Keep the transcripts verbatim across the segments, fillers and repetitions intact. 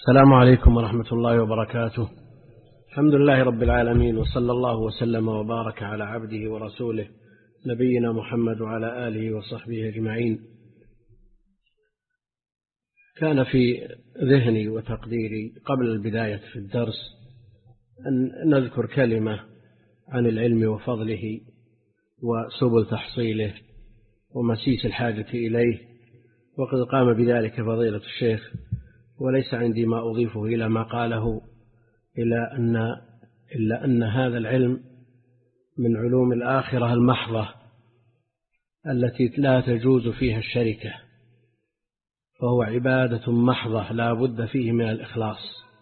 السلام عليكم ورحمة الله وبركاته. الحمد لله رب العالمين، وصلى الله وسلم وبارك على عبده ورسوله نبينا محمد وعلى آله وصحبه أجمعين. كان في ذهني وتقديري قبل البداية في الدرس أن نذكر كلمة عن العلم وفضله وسبل تحصيله ومسيس الحاجة إليه، وقد قام بذلك فضيلة الشيخ، وليس عندي ما أضيفه إلى ما قاله إلا أن إلا أن هذا العلم من علوم الآخرة المحضة التي لا تجوز فيها الشركة، فهو عبادة محضة لا بد فيه من الإخلاص،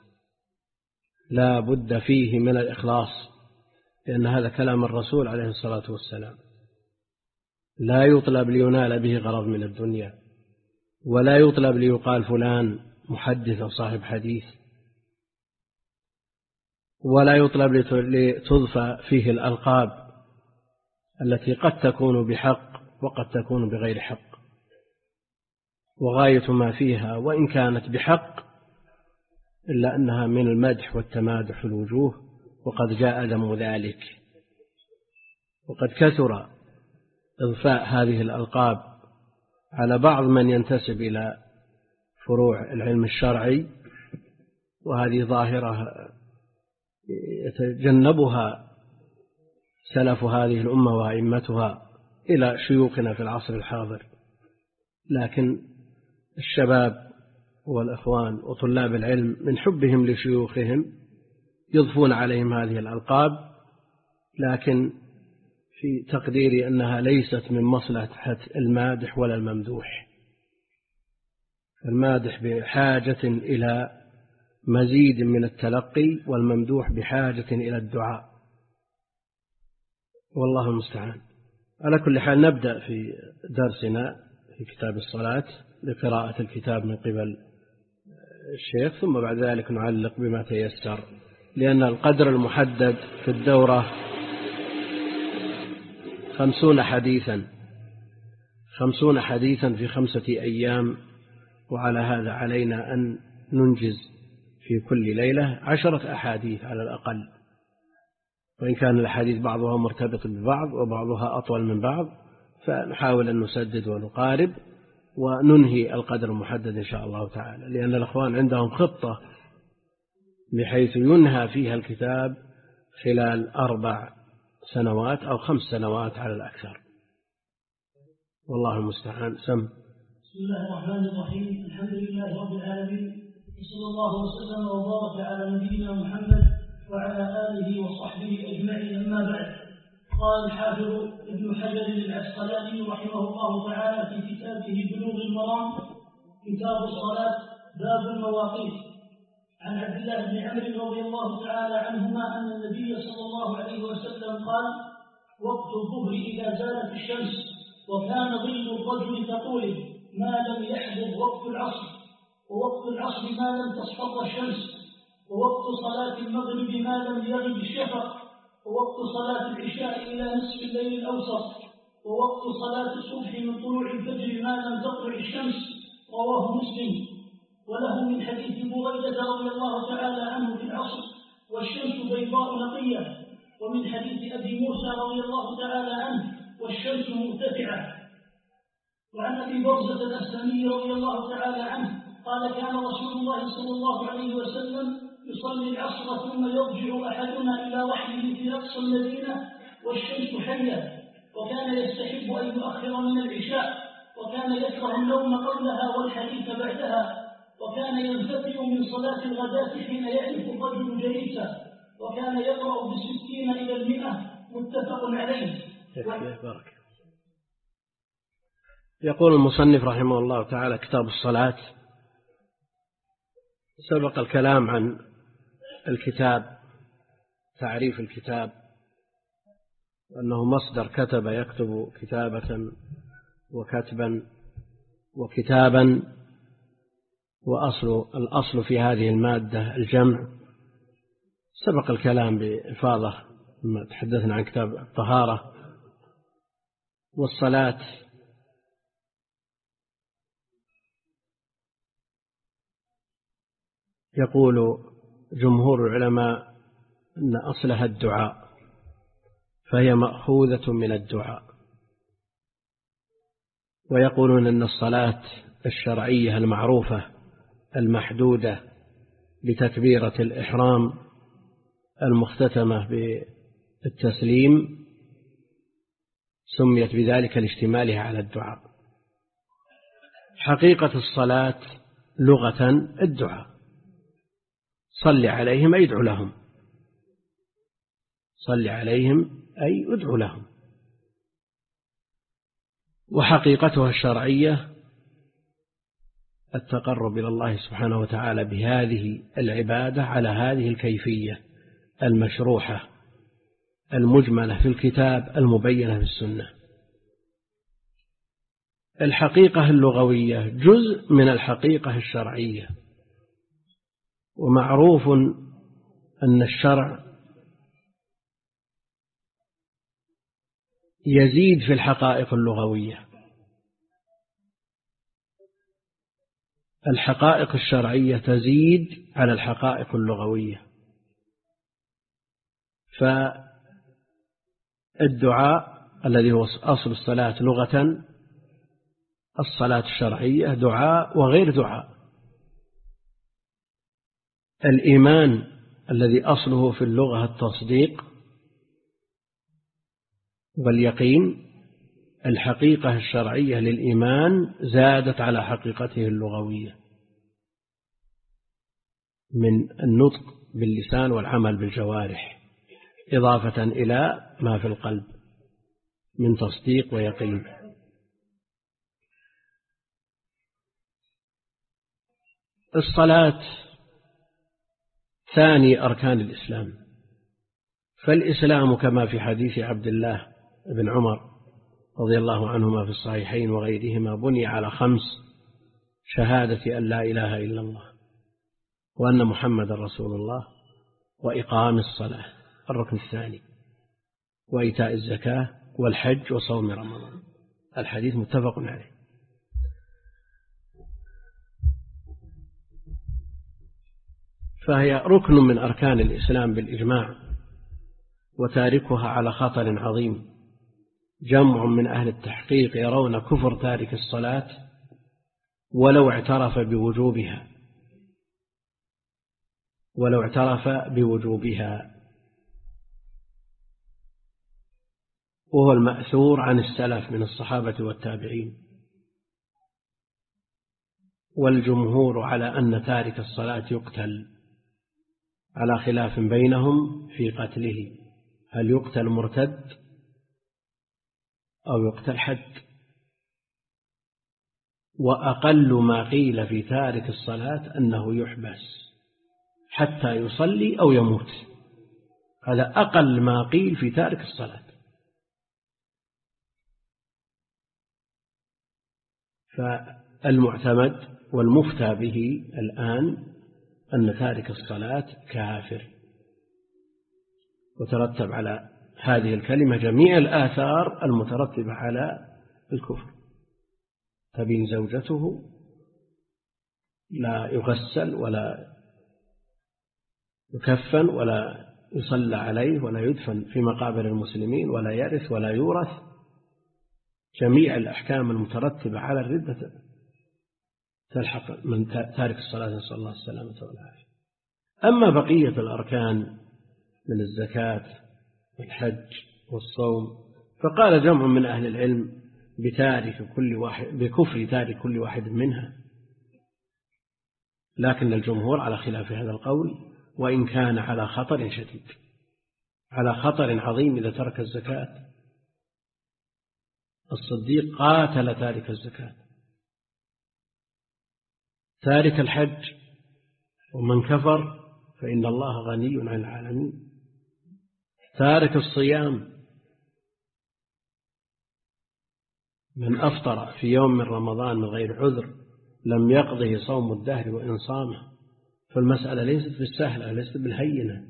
لا بد فيه من الإخلاص، لأن هذا كلام الرسول عليه الصلاة والسلام. لا يطلب لينال به غرض من الدنيا، ولا يطلب ليقال فلان محدث أو صاحب حديث، ولا يطلب لتضفى فيه الألقاب التي قد تكون بحق وقد تكون بغير حق، وغاية ما فيها وإن كانت بحق إلا أنها من المدح والتمادح الوجوه، وقد جاء ذم ذلك، وقد كثر إضفاء هذه الألقاب على بعض من ينتسب إلى فروع العلم الشرعي، وهذه ظاهرة يتجنبها سلف هذه الأمة وأئمتها إلى شيوخنا في العصر الحاضر، لكن الشباب والإخوان وطلاب العلم من حبهم لشيوخهم يضفون عليهم هذه الألقاب، لكن في تقديري أنها ليست من مصلحة المادح ولا الممدوح. المادح بحاجة إلى مزيد من التلقي، والممدوح بحاجة إلى الدعاء، والله المستعان. على كل حال نبدأ في درسنا في كتاب الصلاة بقراءة الكتاب من قبل الشيخ، ثم بعد ذلك نعلق بما تيسر، لأن القدر المحدد في الدورة خمسون حديثا خمسون حديثا في خمسة أيام، وعلى هذا علينا أن ننجز في كل ليلة عشرة أحاديث على الأقل، وإن كان الأحاديث بعضها مرتبط ببعض وبعضها أطول من بعض، فنحاول أن نسدد ونقارب وننهي القدر المحدد إن شاء الله تعالى، لأن الأخوان عندهم خطة بحيث ينهى فيها الكتاب خلال أربع سنوات أو خمس سنوات على الأكثر، والله المستعان. سم. بسم الله الرحمن الرحيم. الحمد لله رب العالمين، وصلى الله وسلم وبارك على نبينا محمد وعلى آله وصحبه أجمعين، أما بعد. قال الحافظ ابن حجر العسقلاني رحمه الله تعالى في كتابه بلوغ المرام كتاب الصلاة باب المواقيت، عن عبد الله بن عمرو رضي الله تعالى عنهما أن النبي صلى الله عليه وسلم قال: وقت الظهر إذا زالت الشمس وكان ظل الرجل كطوله ما لم يحدث وقت العصر، ووقت العصر ما لم تصفر الشمس، ووقت صلاة المغرب ما لم يغب الشفق، ووقت صلاة العشاء إلى نصف الليل الأوسط، ووقت صلاة الصبح من طلوع الفجر ما لم تطلع الشمس. رواه مسلم. وله من حديث بريدة رضي الله تعالى عنه في العصر والشمس بيضاء نقية، ومن حديث أبي موسى رضي الله تعالى عنه والشمس مرتفعة. وعن أبي برزة الأسلمي رضي الله تعالى عنه قال: كان رسول الله صلى الله عليه وسلم يصلي العصر ثم يرجع أحدنا إلى رحله في أقصى المدينة والشمس حية، وكان يستحب أن يؤخر من العشاء، وكان يكره النوم قبلها والحديث بعدها، وكان ينفتح من صلاة الغداة حين يعرف الرجل جليسه، وكان يقرأ بستين إلى المئة، متفق عليه. بارك. يقول المصنف رحمه الله تعالى: كتاب الصلاة. سبق الكلام عن الكتاب، تعريف الكتاب أنه مصدر كتب يكتب كتابة وكتبا وكتابا، وأصل الأصل في هذه المادة الجمع. سبق الكلام بإفاضة لما تحدثنا عن كتاب الطهارة. والصلاة يقول جمهور العلماء أن أصلها الدعاء، فهي مأخوذة من الدعاء. ويقولون أن الصلاة الشرعية المعروفة المحدودة بتكبيرة الإحرام المختتمة بالتسليم سميت بذلك لاشتمالها على الدعاء. حقيقة الصلاة لغة الدعاء، صل عليهم أي ادعو لهم، صل عليهم أي ادعو لهم. وحقيقتها الشرعية التقرب إلى الله سبحانه وتعالى بهذه العبادة على هذه الكيفية المشروحة المجملة في الكتاب المبينة في السنة. الحقيقة اللغوية جزء من الحقيقة الشرعية، ومعروف أن الشرع يزيد في الحقائق اللغوية. الحقائق الشرعية تزيد على الحقائق اللغوية. فالدعاء الذي هو أصل الصلاة لغة، الصلاة الشرعية دعاء وغير دعاء. الإيمان الذي أصله في اللغة التصديق واليقين، الحقيقة الشرعية للإيمان زادت على حقيقته اللغوية من النطق باللسان والعمل بالجوارح، إضافة إلى ما في القلب من تصديق ويقين. الصلاة ثاني أركان الإسلام، فالإسلام كما في حديث عبد الله بن عمر رضي الله عنهما في الصحيحين وغيرهما بني على خمس: شهادة أن لا إله إلا الله وأن محمد رسول الله، وإقام الصلاة الركن الثاني، وإيتاء الزكاة، والحج، وصوم رمضان. الحديث متفق عليه. فهي ركن من أركان الإسلام بالإجماع، وتاركها على خطر عظيم. جمع من أهل التحقيق يرون كفر تارك الصلاة ولو اعترف بوجوبها ولو اعترف بوجوبها وهو المأثور عن السلف من الصحابة والتابعين. والجمهور على أن تارك الصلاة يقتل، على خلاف بينهم في قتله، هل يقتل مرتد أو يقتل حد. وأقل ما قيل في تارك الصلاة أنه يحبس حتى يصلي أو يموت، هذا أقل ما قيل في تارك الصلاة. فالمعتمد والمفتى به الآن أن تارك الصلاة كافر، وترتب على هذه الكلمة جميع الآثار المترتبة على الكفر. تبين زوجته، لا يغسل ولا يكفن ولا يصلى عليه ولا يدفن في مقابر المسلمين ولا يرث ولا يورث. جميع الأحكام المترتبة على الردة تلحق من تارك الصلاة، نسأل الله السلامة والعافية. أما بقية الأركان من الزكاة والحج والصوم فقال جمع من أهل العلم بتارك كل واحد بكفر تارك كل واحد منها، لكن الجمهور على خلاف هذا القول، وإن كان على خطر شديد، على خطر عظيم إذا ترك الزكاة. الصديق قاتل تارك الزكاة. تارك الحج ومن كفر فإن الله غني عن العالمين. تارك الصيام، من أفطر في يوم من رمضان من غير عذر لم يقضه صوم الدهر وإن صامه. فالمسألة ليست بالسهلة، ليست بالهينة.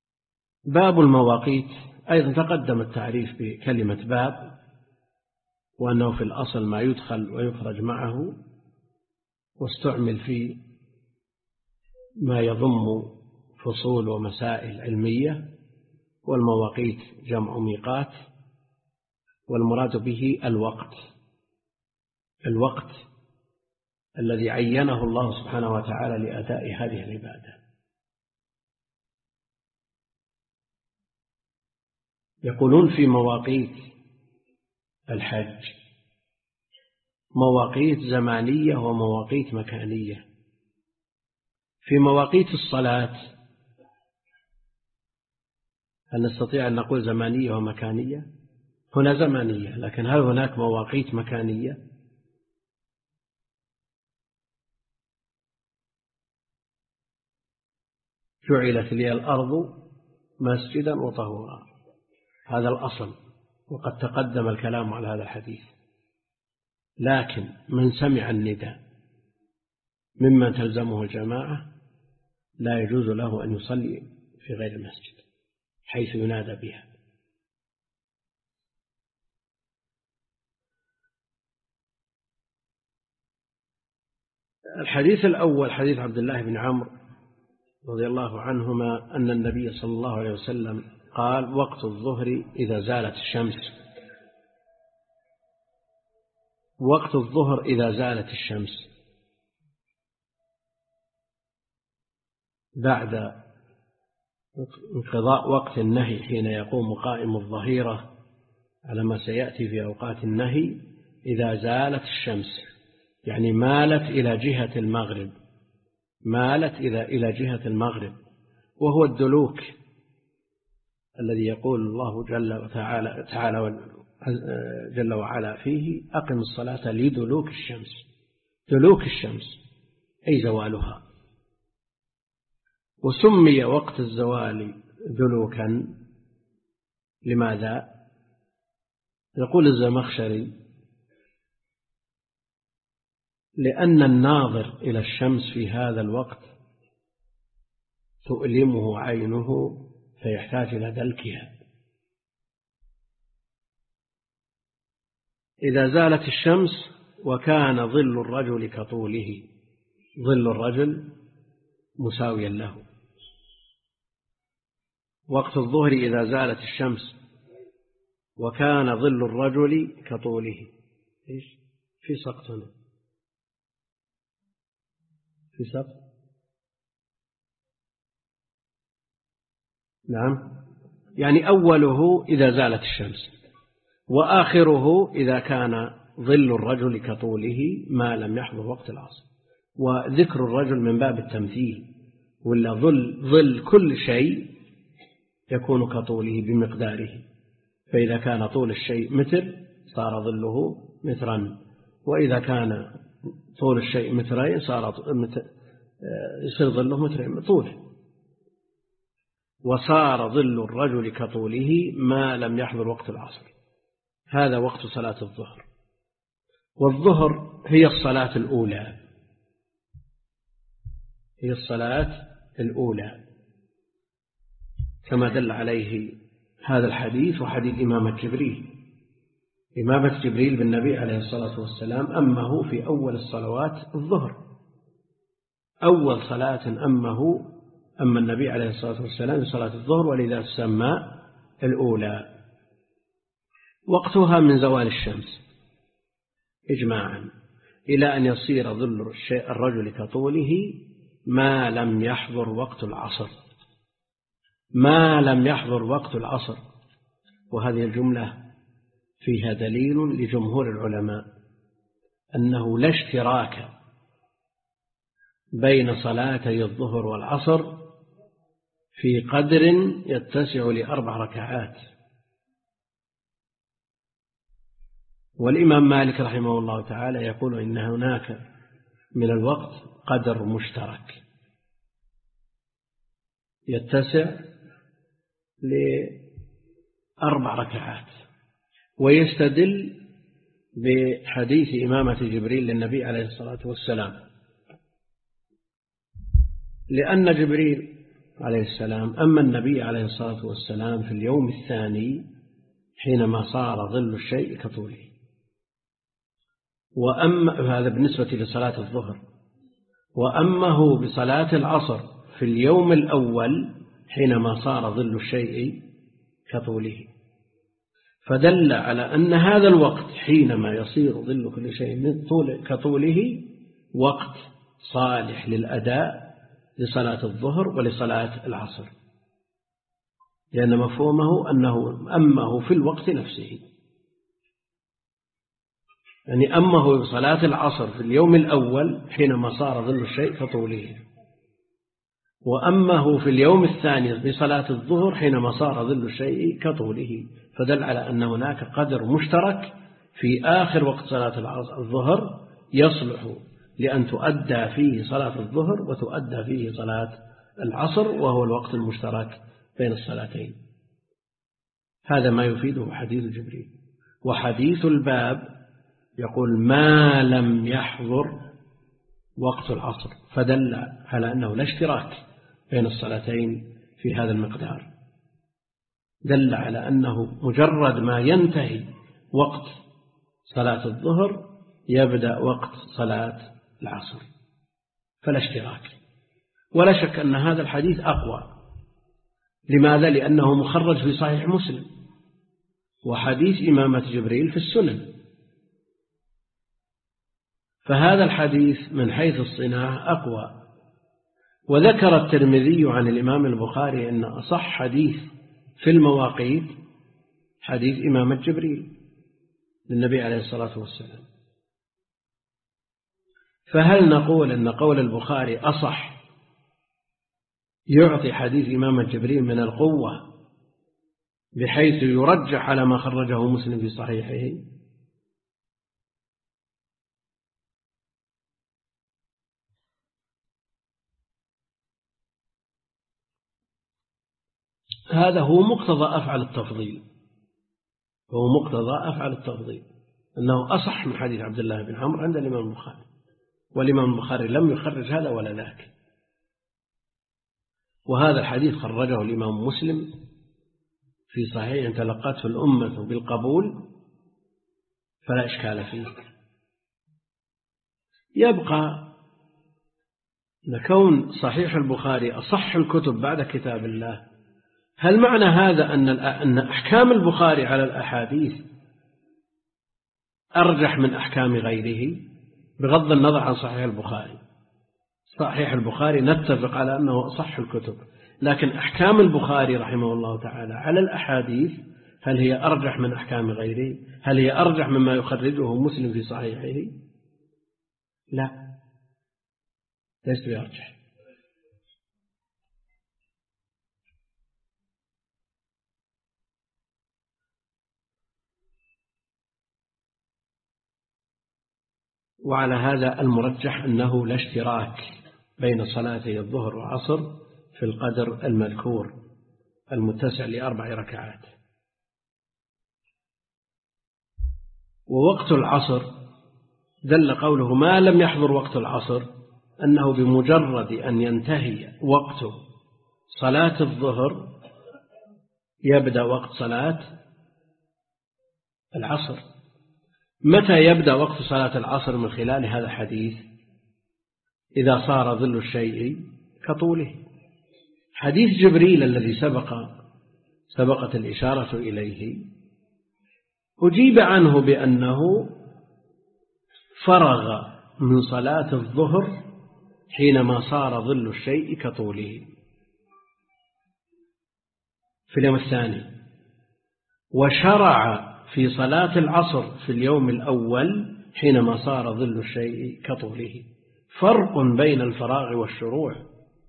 باب المواقيت أيضا تقدم التعريف بكلمة باب، وأنه في الأصل ما يدخل ويخرج معه، واستعمل في ما يضم فصول ومسائل علمية. والمواقيت جمع ميقات، والمراد به الوقت، الوقت الذي عينه الله سبحانه وتعالى لأداء هذه العبادة. يقولون في مواقيت الحج مواقيت زمانية ومواقيت مكانية. في مواقيت الصلاة هل نستطيع أن نقول زمانية ومكانية؟ هنا زمانية، لكن هل هناك مواقيت مكانية؟ جعلت لي الأرض مسجدا وطهورا، هذا الأصل، وقد تقدم الكلام على هذا الحديث. لكن من سمع النداء ممن تلزمه الجماعة لا يجوز له أن يصلي في غير المسجد حيث ينادى بها. الحديث الأول حديث عبد الله بن عمرو رضي الله عنهما أن النبي صلى الله عليه وسلم قال: وقت الظهر إذا زالت الشمس. وقت الظهر إذا زالت الشمس بعد انقضاء وقت النهي، حين يقوم قائم الظهيرة على ما سيأتي في أوقات النهي. إذا زالت الشمس يعني مالت إلى جهة المغرب، مالت إلى إلى جهة المغرب، وهو الدلوك الذي يقول الله جل وتعالى تعالى جل وعلا فيه: أقم الصلاة لدلوك الشمس. دلوك الشمس أي زوالها. وسمي وقت الزوال دلوكا لماذا؟ يقول الزمخشري: لأن الناظر إلى الشمس في هذا الوقت تؤلمه عينه فيحتاج إلى دلكها. إذا زالت الشمس وكان ظل الرجل كطوله، ظل الرجل مساويا له. وقت الظهر إذا زالت الشمس وكان ظل الرجل كطوله. إيش في سقط هنا؟ في سقط؟ نعم، يعني أوله إذا زالت الشمس، وآخره إذا كان ظل الرجل كطوله ما لم يحضر وقت العصر. وذكر الرجل من باب التمثيل، ولا ظل ظل كل شيء يكون كطوله بمقداره. فإذا كان طول الشيء متر صار ظله مترا، وإذا كان طول الشيء مترين صار يصير ظله مترين طوله. وصار ظل الرجل كطوله ما لم يحضر وقت العصر. هذا وقت صلاة الظهر. والظهر هي الصلاة الأولى، هي الصلاة الأولى كما دل عليه هذا الحديث وحديث إمامة جبريل. إمامة جبريل بالنبي عليه الصلاة والسلام أمه في أول الصلوات الظهر، أول صلاة أمه أما النبي عليه الصلاة والسلام في صلاة الظهر، ولذا تسمى الأولى. وقتها من زوال الشمس إجماعا إلى أن يصير ظل الرجل كطوله ما لم يحضر وقت العصر، ما لم يحضر وقت العصر. وهذه الجملة فيها دليل لجمهور العلماء أنه لا اشتراك بين صلاتي الظهر والعصر في قدر يتسع لأربع ركعات. والإمام مالك رحمه الله تعالى يقول إن هناك من الوقت قدر مشترك يتسع لأربع ركعات، ويستدل بحديث إمامة جبريل للنبي عليه الصلاة والسلام، لأن جبريل عليه السلام أما النبي عليه الصلاة والسلام في اليوم الثاني حينما صار ظل الشيء كطوله، وأما هذا بالنسبة لصلاة الظهر. وأمه بصلاة العصر في اليوم الأول حينما صار ظل الشيء كطوله، فدل على أن هذا الوقت حينما يصير ظل كل شيء من طول كطوله وقت صالح للأداء لصلاة الظهر ولصلاة العصر، لأن مفهومه أنه أمه في الوقت نفسه، يعني أمه بصلاة العصر في اليوم الأول حينما صار ظل الشيء كطوله، وأمه في اليوم الثاني بصلاة الظهر حينما صار ظل الشيء كطوله، فدل على أن هناك قدر مشترك في آخر وقت صلاة الظهر يصلح لأن تؤدى فيه صلاة الظهر وتؤدى فيه صلاة العصر، وهو الوقت المشترك بين الصلاتين. هذا ما يفيده حديث جبريل. وحديث الباب يقول ما لم يحضر وقت العصر، فدل على أنه لا اشتراك بين الصلاتين في هذا المقدار، دل على أنه مجرد ما ينتهي وقت صلاة الظهر يبدأ وقت صلاة العصر، فلا اشتراك. ولا شك أن هذا الحديث أقوى. لماذا؟ لأنه مخرج في صحيح مسلم، وحديث إمامة جبريل في السنن، فهذا الحديث من حيث الصناعة أقوى. وذكر الترمذي عن الإمام البخاري أن أصح حديث في المواقيت حديث إمامة جبريل للنبي عليه الصلاة والسلام. فهل نقول أن قول البخاري أصح يعطي حديث إمامة جبريل من القوة بحيث يرجح على ما خرجه مسلم في صحيحه؟ هذا هو مقتضى أفعل التفضيل، هو مقتضى أفعل التفضيل أنه أصح من حديث عبد الله بن عمرو عند الإمام البخاري، والإمام البخاري لم يخرج هذا ولا ذاك. وهذا الحديث خرجه الإمام مسلم في صحيح تلقته الأمة بالقبول، فلا إشكال فيه. يبقى لكون صحيح البخاري أصح الكتب بعد كتاب الله، هل معنى هذا أن أحكام البخاري على الأحاديث أرجح من أحكام غيره؟ بغض النظر عن صحيح البخاري، صحيح البخاري نتفق على أنه أصح الكتب، لكن أحكام البخاري رحمه الله تعالى على الأحاديث هل هي أرجح من أحكام غيره؟ هل هي أرجح مما يخرجه مسلم في صحيحه؟ لا، ليس بأرجح. وعلى هذا المرجح أنه لا اشتراك بين صلاتي الظهر والعصر في القدر المذكور المتسع لأربع ركعات. ووقت العصر دل قوله ما لم يحضر وقت العصر أنه بمجرد أن ينتهي وقت صلاة الظهر يبدأ وقت صلاة العصر. متى يبدأ وقت صلاة العصر من خلال هذا الحديث؟ إذا صار ظل الشيء كطوله. حديث جبريل الذي سبق سبقت الإشارة إليه أجيب عنه بأنه فرغ من صلاة الظهر حينما صار ظل الشيء كطوله في اليوم الثاني، وشرع في صلاة العصر في اليوم الأول حينما صار ظل الشيء كطوله. فرق بين الفراغ والشروع.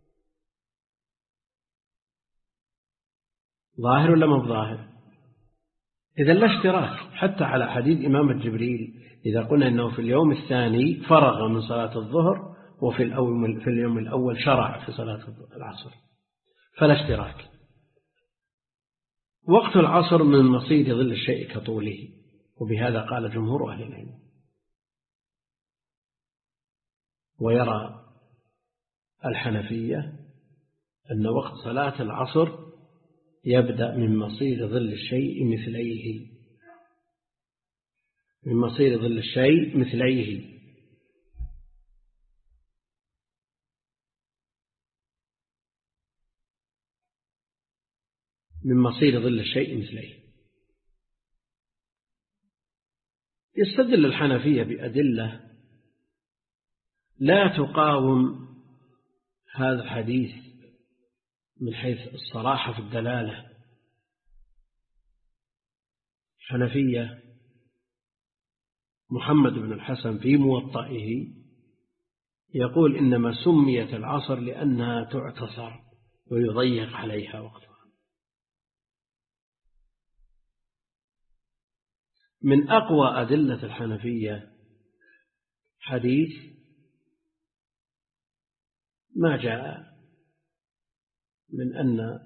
ظاهر ولا ما ظاهر؟ إذا لا اشتراك حتى على حديث إمامة جبريل إذا قلنا أنه في اليوم الثاني فرغ من صلاة الظهر وفي الأول في اليوم الأول شرع في صلاة العصر، فلا اشتراك. وقت العصر من مصير ظل الشيء كطوله، وبهذا قال جمهور أهل العلم. ويرى الحنفية أن وقت صلاة العصر يبدأ من مصير ظل الشيء مثليه، من مصير ظل الشيء مثليه. من مصير ظل الشيء مثليه. يستدل الحنفية بأدلة لا تقاوم هذا الحديث من حيث الصراحة في الدلالة. الحنفية محمد بن الحسن في موطئه يقول إنما سميت العصر لأنها تعتصر ويضيق عليها وقتها. من أقوى أدلة الحنفية حديث ما جاء من أن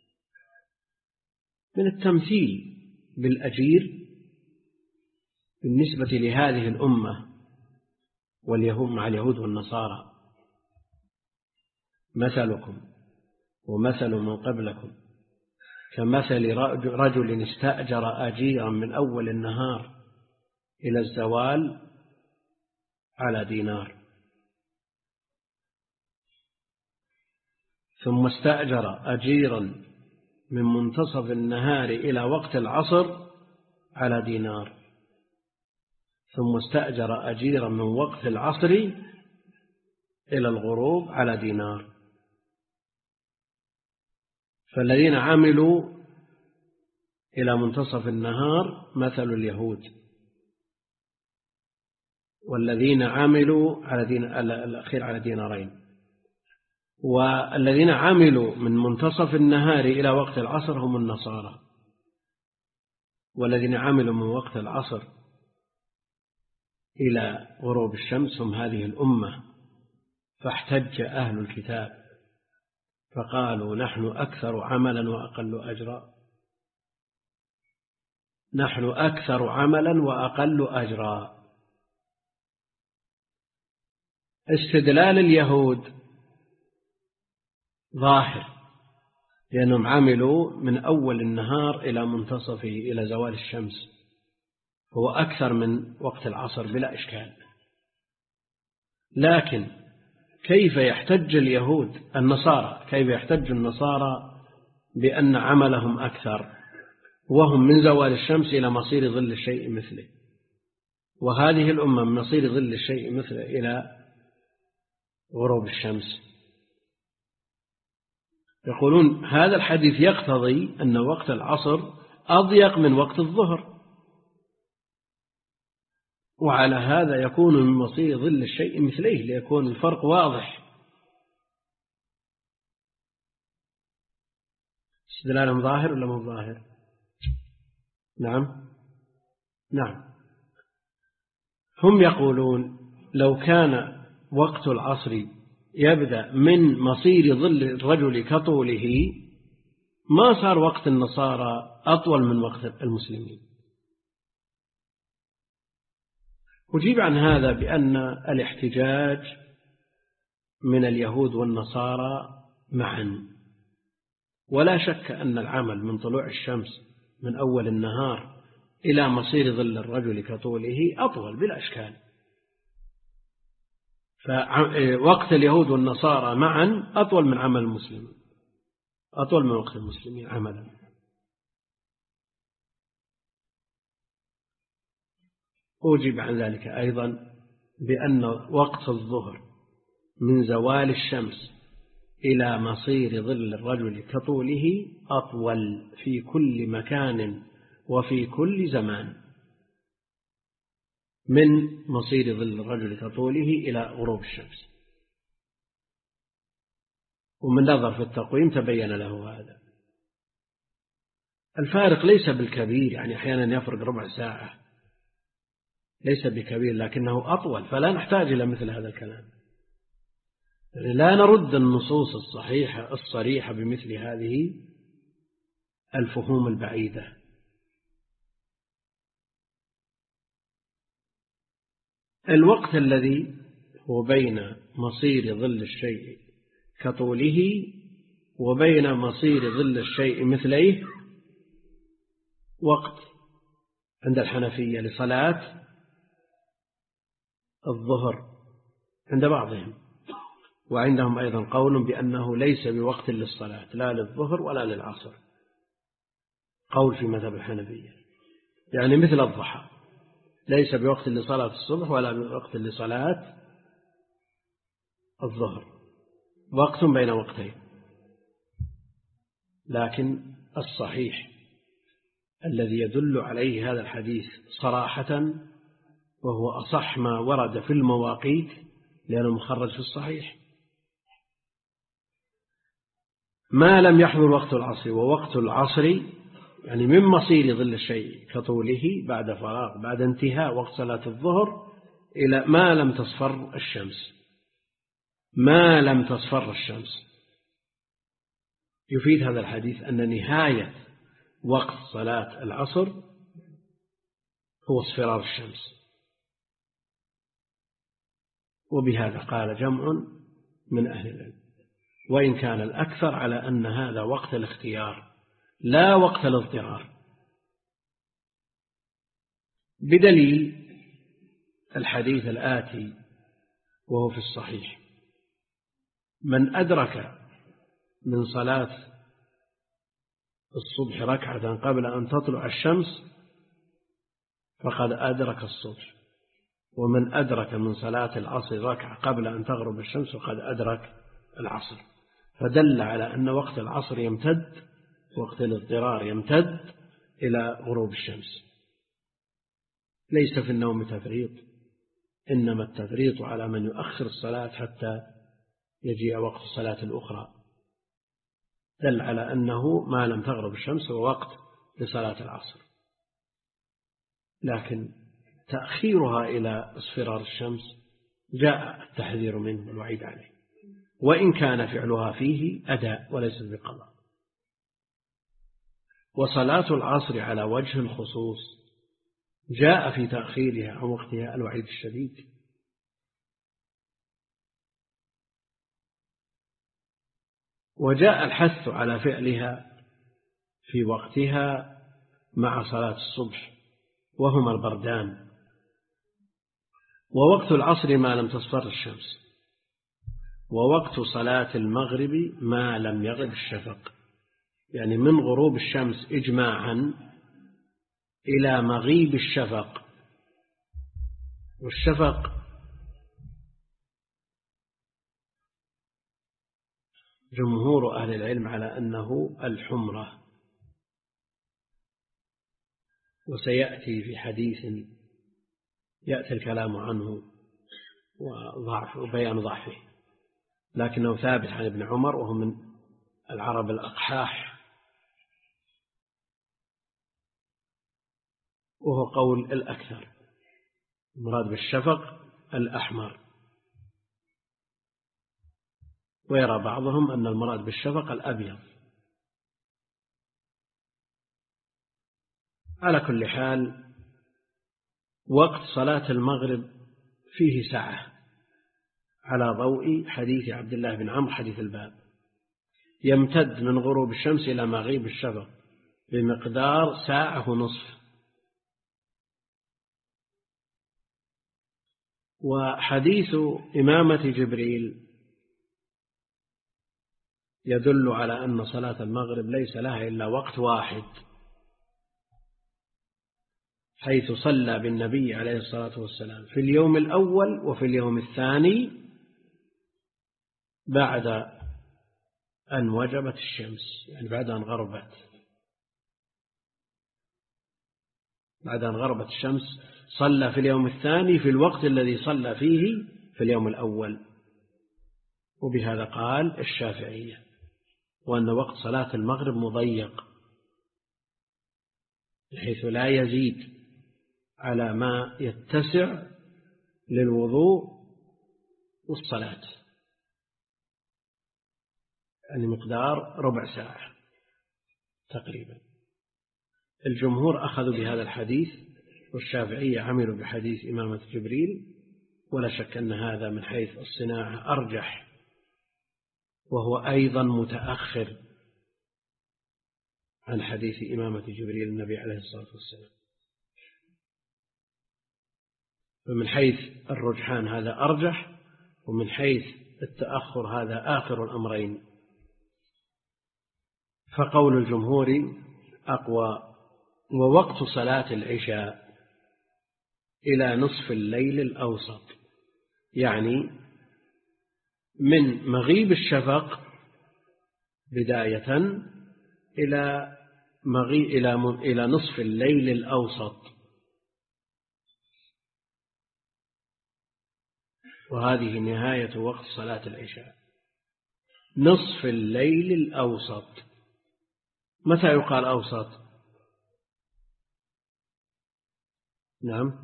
من التمثيل بالأجير بالنسبة لهذه الأمة واليهود مع اليهود والنصارى. مثلكم ومثل من قبلكم كمثل رجل استأجر أجيرا من أول النهار إلى الزوال على دينار، ثم استأجر أجيرا من منتصف النهار إلى وقت العصر على دينار، ثم استأجر أجيرا من وقت العصر إلى الغروب على دينار. فالذين عملوا إلى منتصف النهار مثل اليهود، والذين عملوا على دين الأخير على دينارين، والذين عملوا من منتصف النهار إلى وقت العصر هم النصارى، والذين عملوا من وقت العصر إلى غروب الشمس هم هذه الأمة. فاحتج أهل الكتاب فقالوا نحن أكثر عملا وأقل أجرا، نحن أكثر عملا وأقل أجرا. استدلال اليهود ظاهر لأنهم عملوا من أول النهار إلى منتصفه إلى زوال الشمس، هو أكثر من وقت العصر بلا إشكال. لكن كيف يحتج اليهود النصارى كيف يحتج النصارى بأن عملهم أكثر وهم من زوال الشمس إلى مصير ظل الشيء مثله، وهذه الأمة من مصير ظل الشيء مثله إلى غروب الشمس؟ يقولون هذا الحديث يقتضي أن وقت العصر أضيق من وقت الظهر، وعلى هذا يكون من مصير ظل الشيء مثليه ليكون الفرق واضح. استدلالهم ظاهر ولا مو ظاهر؟ نعم نعم. هم يقولون لو كان وقت العصر يبدأ من مصير ظل الرجل كطوله ما صار وقت النصارى أطول من وقت المسلمين. أجيب عن هذا بأن الاحتجاج من اليهود والنصارى معا، ولا شك أن العمل من طلوع الشمس من أول النهار إلى مصير ظل الرجل كطوله أطول بلا إشكال. فوقت اليهود والنصارى معا أطول من عمل المسلمين، أطول من وقت المسلمين عملا. أجيب عن ذلك أيضا بأن وقت الظهر من زوال الشمس إلى مصير ظل الرجل كطوله أطول في كل مكان وفي كل زمان من مصير ظل الرجل كطوله إلى غروب الشمس. ومن نظر في التقويم تبين له هذا. الفارق ليس بالكبير، يعني أحيانا يفرق ربع ساعة، ليس بكبير لكنه أطول، فلا نحتاج إلى مثل هذا الكلام. يعني لا نرد النصوص الصحيحة الصريحة بمثل هذه الفهوم البعيدة. الوقت الذي هو بين مصير ظل الشيء كطوله وبين مصير ظل الشيء مثليه وقت عند الحنفية لصلاة الظهر عند بعضهم، وعندهم أيضا قول بأنه ليس بوقت للصلاة لا للظهر ولا للعصر، قول في مذهب الحنفية، يعني مثل الضحى ليس بوقت لصلاة الصبح ولا بوقت لصلاة الظهر، وقت بين وقتين. لكن الصحيح الذي يدل عليه هذا الحديث صراحة، وهو أصح ما ورد في المواقيت لأنه مخرج في الصحيح، ما لم يحضر وقت العصر، ووقت العصر يعني من مصير ظل الشيء كطوله بعد فراغ بعد انتهاء وقت صلاة الظهر إلى ما لم تصفر الشمس، ما لم تصفر الشمس. يفيد هذا الحديث أن نهاية وقت صلاة العصر هو اصفرار الشمس، وبهذا قال جمع من أهل العلم، وإن كان الأكثر على أن هذا وقت الاختيار لا وقت الاضطرار، بدليل الحديث الآتي وهو في الصحيح: من أدرك من صلاة الصبح ركعة قبل أن تطلع الشمس فقد أدرك الصبح، ومن أدرك من صلاة العصر ركعة قبل أن تغرب الشمس فقد أدرك العصر. فدل على أن وقت العصر يمتد، وقت الاضطرار يمتد إلى غروب الشمس. ليس في النوم تفريط، إنما التفريط على من يؤخر الصلاة حتى يجيء وقت الصلاة الأخرى. دل على أنه ما لم تغرب الشمس هو وقت لصلاة العصر، لكن تأخيرها إلى اصفرار الشمس جاء التحذير منه والوعيد عليه، وإن كان فعلها فيه أداء وليس بقضاء. وصلاة العصر على وجه الخصوص جاء في تأخيرها عن وقتها الوعيد الشديد، وجاء الحث على فعلها في وقتها مع صلاة الصبح، وهما البردان. ووقت العصر ما لم تصفر الشمس، ووقت صلاة المغرب ما لم يغب الشفق، يعني من غروب الشمس إجماعا إلى مغيب الشفق. والشفق جمهور أهل العلم على أنه الحمرة، وسيأتي في حديث يأتي الكلام عنه وضعف وبيان ضعفه، لكنه ثابت عن ابن عمر وهو من العرب الأقحاح، وهو قول الأكثر، المراد بالشفق الأحمر، ويرى بعضهم أن المراد بالشفق الأبيض. على كل حال وقت صلاة المغرب فيه ساعة على ضوء حديث عبد الله بن عمرو حديث الباب، يمتد من غروب الشمس إلى مغيب الشفق بمقدار ساعة ونصف. وحديث إمامة جبريل يدل على أن صلاة المغرب ليس لها إلا وقت واحد، حيث صلى بالنبي عليه الصلاة والسلام في اليوم الأول وفي اليوم الثاني بعد أن وجبت الشمس، يعني بعد أن غربت بعد أن غربت الشمس صلى في اليوم الثاني في الوقت الذي صلى فيه في اليوم الأول. وبهذا قال الشافعية، وأن وقت صلاة المغرب مضيق بحيث لا يزيد على ما يتسع للوضوء والصلاة، يعني مقدار ربع ساعة تقريبا. الجمهور أخذوا بهذا الحديث، والشافعية عملوا بحديث إمامة جبريل، ولا شك أن هذا من حيث الصناعة أرجح، وهو أيضا متأخر عن حديث إمامة جبريل النبي عليه الصلاة والسلام. فمن حيث الرجحان هذا أرجح، ومن حيث التأخر هذا آخر الأمرين. فقول الجمهور أقوى. ووقت صلاة العشاء إلى نصف الليل الأوسط، يعني من مغيب الشفق بداية إلى مغيب إلى إلى نصف الليل الأوسط، وهذه نهاية وقت صلاة العشاء. نصف الليل الأوسط متى يقال أوسط؟ نعم،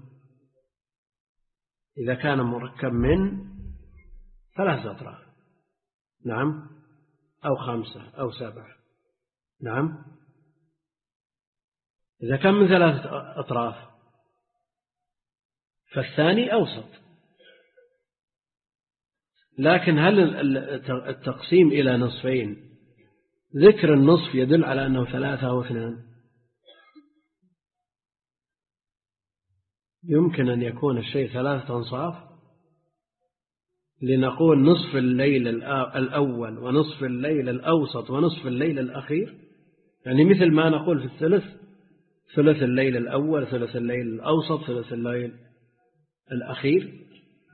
إذا كان مركب من ثلاثة أطراف، نعم، أو خمسة أو سبعة، نعم. إذا كان من ثلاثة أطراف فالثاني أوسط. لكن هل التقسيم إلى نصفين ذكر النصف يدل على أنه ثلاثة أو اثنان؟ يمكن أن يكون الشيء ثلاثة أنصاف لنقول نصف الليل الأول ونصف الليل الأوسط ونصف الليل الأخير، يعني مثل ما نقول في الثلث: ثلث الليل الأول، ثلث الليل الأوسط، ثلث الليل الأخير.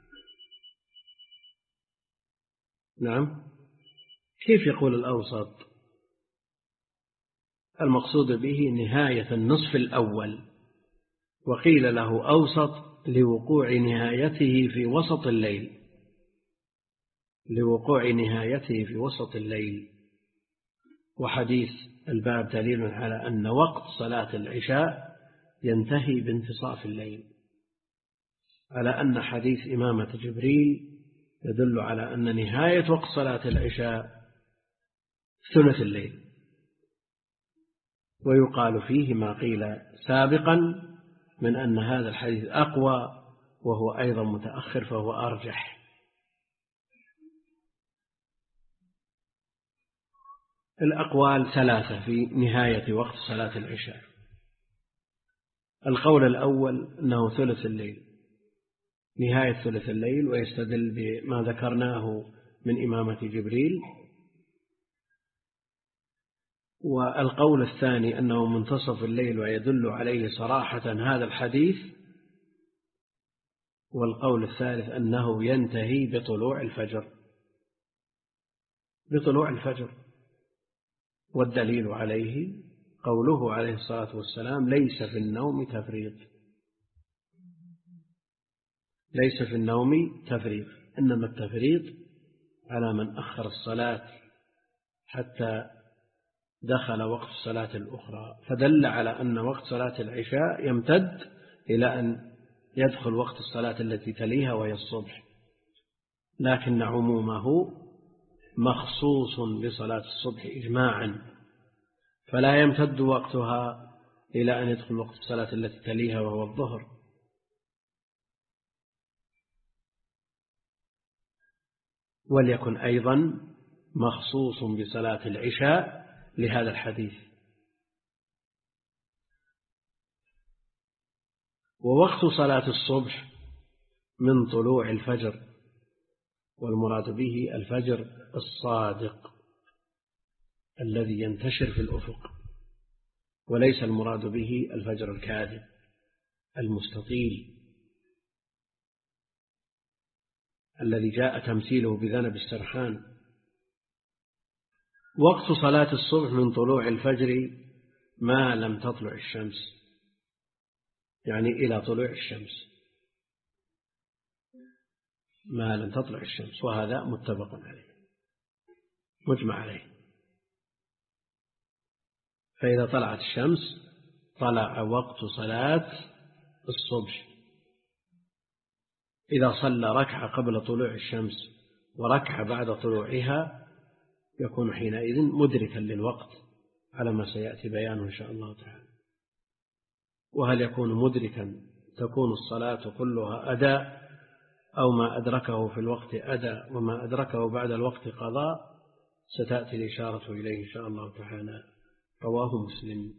نعم. كيف يقول الأوسط؟ المقصود به نهاية النصف الأول، وقيل له أوسط لوقوع نهايته في وسط الليل، لوقوع نهايته في وسط الليل. وحديث الباب دليل على أن وقت صلاة العشاء ينتهي بانتصاف الليل، على أن حديث إمامة جبريل يدل على أن نهاية وقت صلاة العشاء ثلث الليل. ويقال فيه ما قيل سابقا من أن هذا الحديث أقوى وهو أيضا متأخر فهو أرجح. الأقوال ثلاثة في نهاية وقت صلاة العشاء. القول الأول أنه ثلث الليل، نهاية ثلث الليل، ويستدل بما ذكرناه من إمامة جبريل. والقول الثاني أنه منتصف الليل، ويدل عليه صراحة هذا الحديث. والقول الثالث أنه ينتهي بطلوع الفجر، بطلوع الفجر. والدليل عليه قوله عليه الصلاة والسلام: ليس في النوم تفريط، ليس في النوم تفريط، إنما التفريط على من أخر الصلاة حتى دخل وقت الصلاة الأخرى. فدل على أن وقت صلاة العشاء يمتد إلى أن يدخل وقت الصلاة التي تليها وهي الصبح، لكن عمومه مخصوص بصلاة الصبح إجماعا، فلا يمتد وقتها إلى أن يدخل وقت الصلاة التي تليها وهو الظهر. وليكن أيضا مخصوص بصلاة العشاء لهذا الحديث. ووقت صلاة الصبح من طلوع الفجر، والمراد به الفجر الصادق الذي ينتشر في الأفق، وليس المراد به الفجر الكاذب المستطيل الذي جاء تمثيله بذنب السرحان. وقت صلاة الصبح من طلوع الفجر ما لم تطلع الشمس، يعني إلى طلوع الشمس، ما لم تطلع الشمس، وهذا متفق عليه مجمع عليه. فإذا طلعت الشمس طلع وقت صلاة الصبح. إذا صلى ركعة قبل طلوع الشمس وركعة بعد طلوعها يكون حينئذ مدركا للوقت على ما سيأتي بيانه إن شاء الله تعالى. وهل يكون مدركا تكون الصلاة كلها أداء، أو ما أدركه في الوقت أداء وما أدركه بعد الوقت قضاء، ستأتي الإشارة إليه إن شاء الله تعالى. رواه مسلم.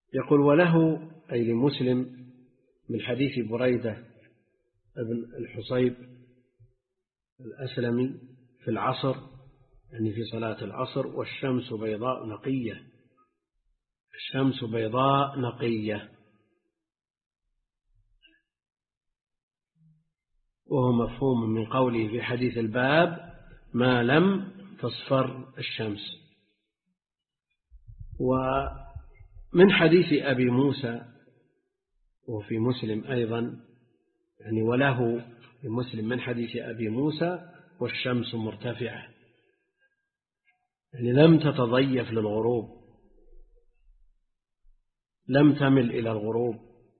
يقول: وله أي لمسلم من حديث بريدة ابن الحصيب الأسلمي في العصر، يعني في صلاة العصر: والشمس بيضاء نقية. الشمس بيضاء نقية، وهو مفهوم من قوله في حديث الباب: ما لم تصفر الشمس. ومن حديث أبي موسى وفي مسلم أيضا، يعني وله في مسلم من حديث أبي موسى: والشمس مرتفعة، يعني لم تتضيف للغروب، لم تمل إلى الغروب.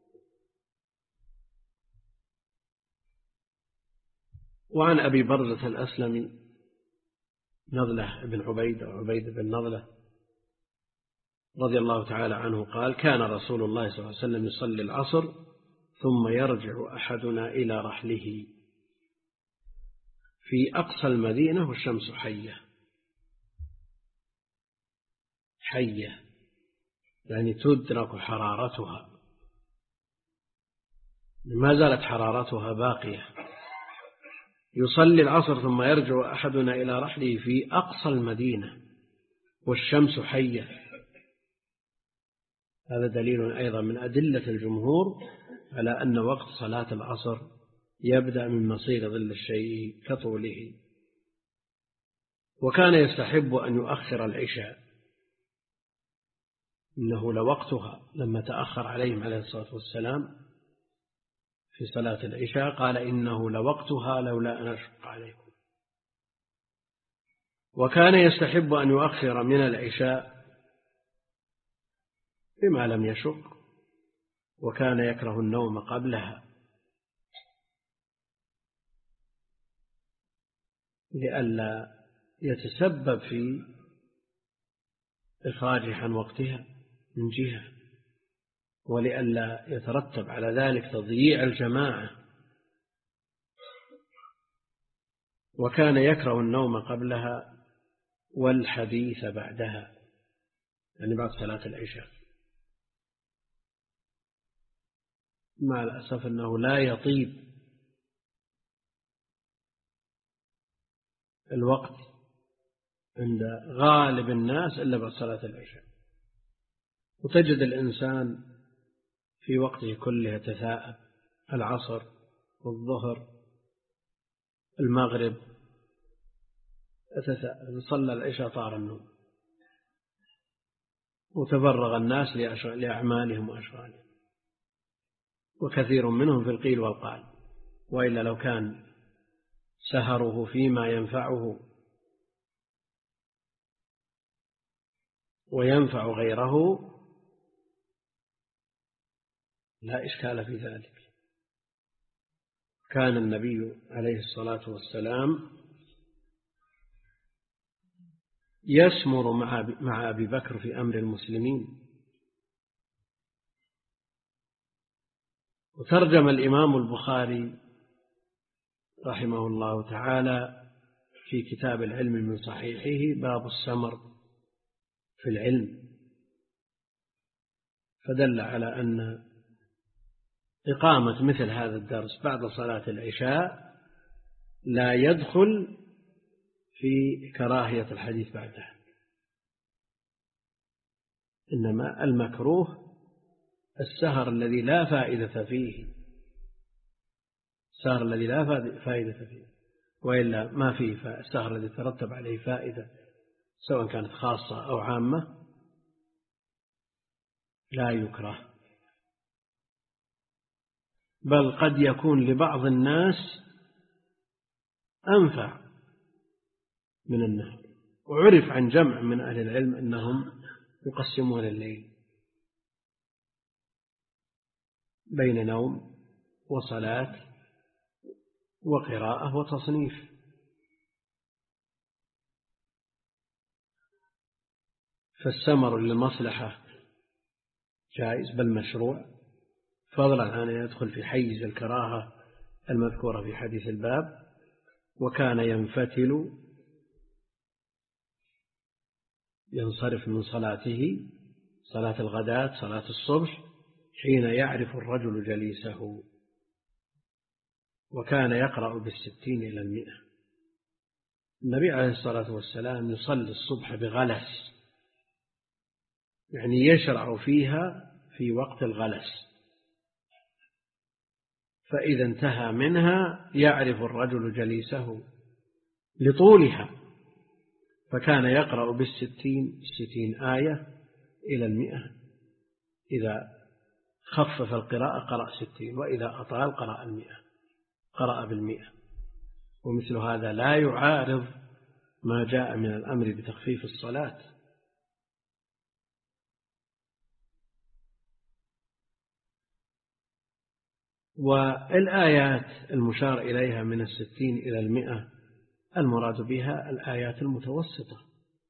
وعن أبي برزة الأسلمي نضلة بن عبيد أو عبيد بن نضلة رضي الله تعالى عنه قال: كان رسول الله صلى الله عليه وسلم يصلي العصر ثم يرجع أحدنا إلى رحله في أقصى المدينة والشمس حية. حية يعني تدرك حرارتها، ما زالت حرارتها باقية. يصلي العصر ثم يرجع أحدنا إلى رحله في أقصى المدينة والشمس حية. هذا دليل أيضا من أدلة الجمهور على أن وقت صلاة العصر يبدأ من مصير ظل الشيء كطوله. وكان يستحب أن يؤخر العشاء، إنه لوقتها. لما تأخر عليهم عليه الصلاة والسلام في صلاة العشاء قال: إنه لوقتها لولا أن أشق عليكم. وكان يستحب أن يؤخر من العشاء بما لم يشق، وكان يكره النوم قبلها لئلا يتسبب في إخراجه عن وقتها من جهة، ولئلا يترتب على ذلك تضييع الجماعة. وكان يكره النوم قبلها والحديث بعدها، يعني بعد صلاة العشاء. مع الأسف أنه لا يطيب الوقت عند غالب الناس إلا بعد صلاة العشاء، وتجد الإنسان في وقته كله يتثاءب: العصر والظهر المغرب، يتثاءب. صلى العشاء طار النوم، وتفرغ الناس لأعمالهم وأشغالهم، وكثير منهم في القيل والقال. وإلا لو كان سهره فيما ينفعه وينفع غيره لا إشكال في ذلك. كان النبي عليه الصلاة والسلام يسمر مع أبي بكر في أمر المسلمين. وترجم الإمام البخاري رحمه الله تعالى في كتاب العلم من صحيحه باب السمر في العلم، فدل على أن إقامة مثل هذا الدرس بعد صلاة العشاء لا يدخل في كراهية الحديث بعدها، إنما المكروه السهر الذي لا فائدة فيه، السهر الذي لا فائدة فيه، وإلا ما فيه السهر الذي ترتب عليه فائدة سواء كانت خاصة أو عامة لا يكره، بل قد يكون لبعض الناس أنفع من النهر. وعرف عن جمع من أهل العلم أنهم يقسمون الليل بين نوم وصلاة وقراءة وتصنيف. فالسمر للمصلحة جائز بل مشروع، فضلا عن أن يدخل في حيز الكراهة المذكورة في حديث الباب. وكان صلاة الغداة صلاة الصبح حين يعرف الرجل جليسه، وكان يقرأ بالستين إلى المئة. النبي عليه الصلاة والسلام يصلي الصبح بغلس، يعني يشرع فيها في وقت الغلس، فإذا انتهى منها يعرف الرجل جليسه لطولها، فكان يقرأ بالستين ستين آية إلى المئة، إذا خفف القراءة قرأ ستين، وإذا أطال قرأ المئة قرأ بالمئة. ومثل هذا لا يعارض ما جاء من الأمر بتخفيف الصلاة. والآيات المشار إليها من الستين إلى المئة المراد بها الآيات المتوسطة،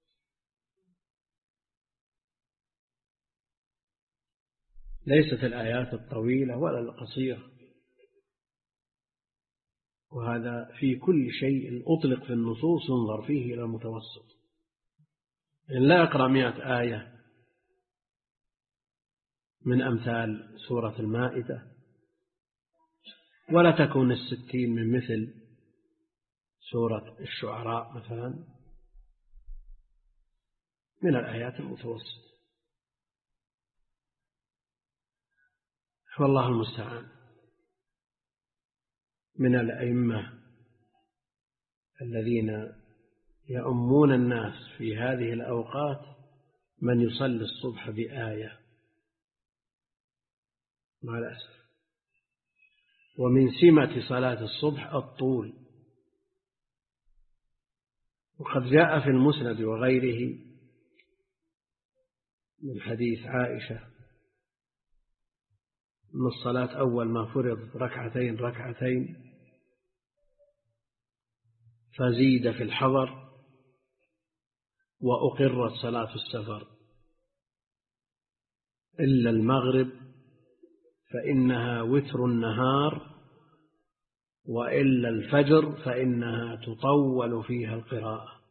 ليست الآيات الطويلة ولا القصيرة. وهذا في كل شيء أطلق في النصوص ينظر فيه إلى المتوسط، إن لا يقرأ مئة آية من أمثال سورة المائدة، ولا تكون الستين من مثل سورة الشعراء مثلا، من الآيات المتوسطة. والله المستعان. من الأئمة الذين يؤمون الناس في هذه الأوقات من يصلي الصبح بآية مع الأسف. ومن سمة صلاة الصبح الطول، وقد جاء في المسند وغيره من حديث عائشة أن الصلاة أول ما فرضت ركعتين ركعتين، فزيد في الحضر، وأقرت صلاة السفر إلا المغرب فإنها وتر النهار، وإلا الفجر فإنها تطول فيها القراءة.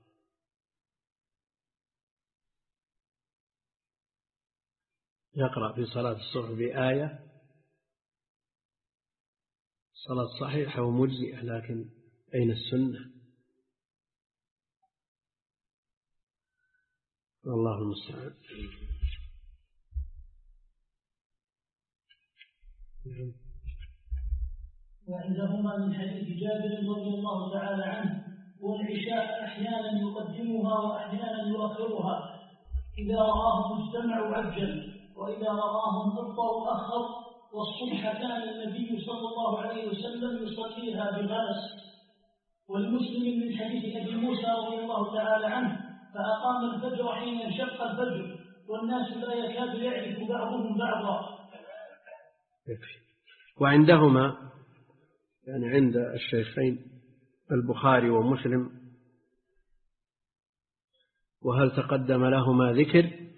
يقرأ في صلاة الصبح بآية، صلاة صحيحة ومجزئة، لكن أين السنة؟ والله المستعان. وعندهما من حديث جابر رضي الله تعالى عنه: والعشاء أحيانا يقدمها وأحيانا يؤخرها، إذا رآهم اجتمعوا عجل، وإذا رآهم أبطأوا أخر. والصبح كان النبي صلى الله عليه وسلم يصليها بغلس. والمسلم من حديث أبي موسى رضي الله تعالى عنه: فأقام الفجر حين انشق الفجر، والناس لا يكاد يعرف بعضهم بعضا. وعندهما يعني عند الشيخين البخاري ومسلم، وهل تقدم لهما ذكر؟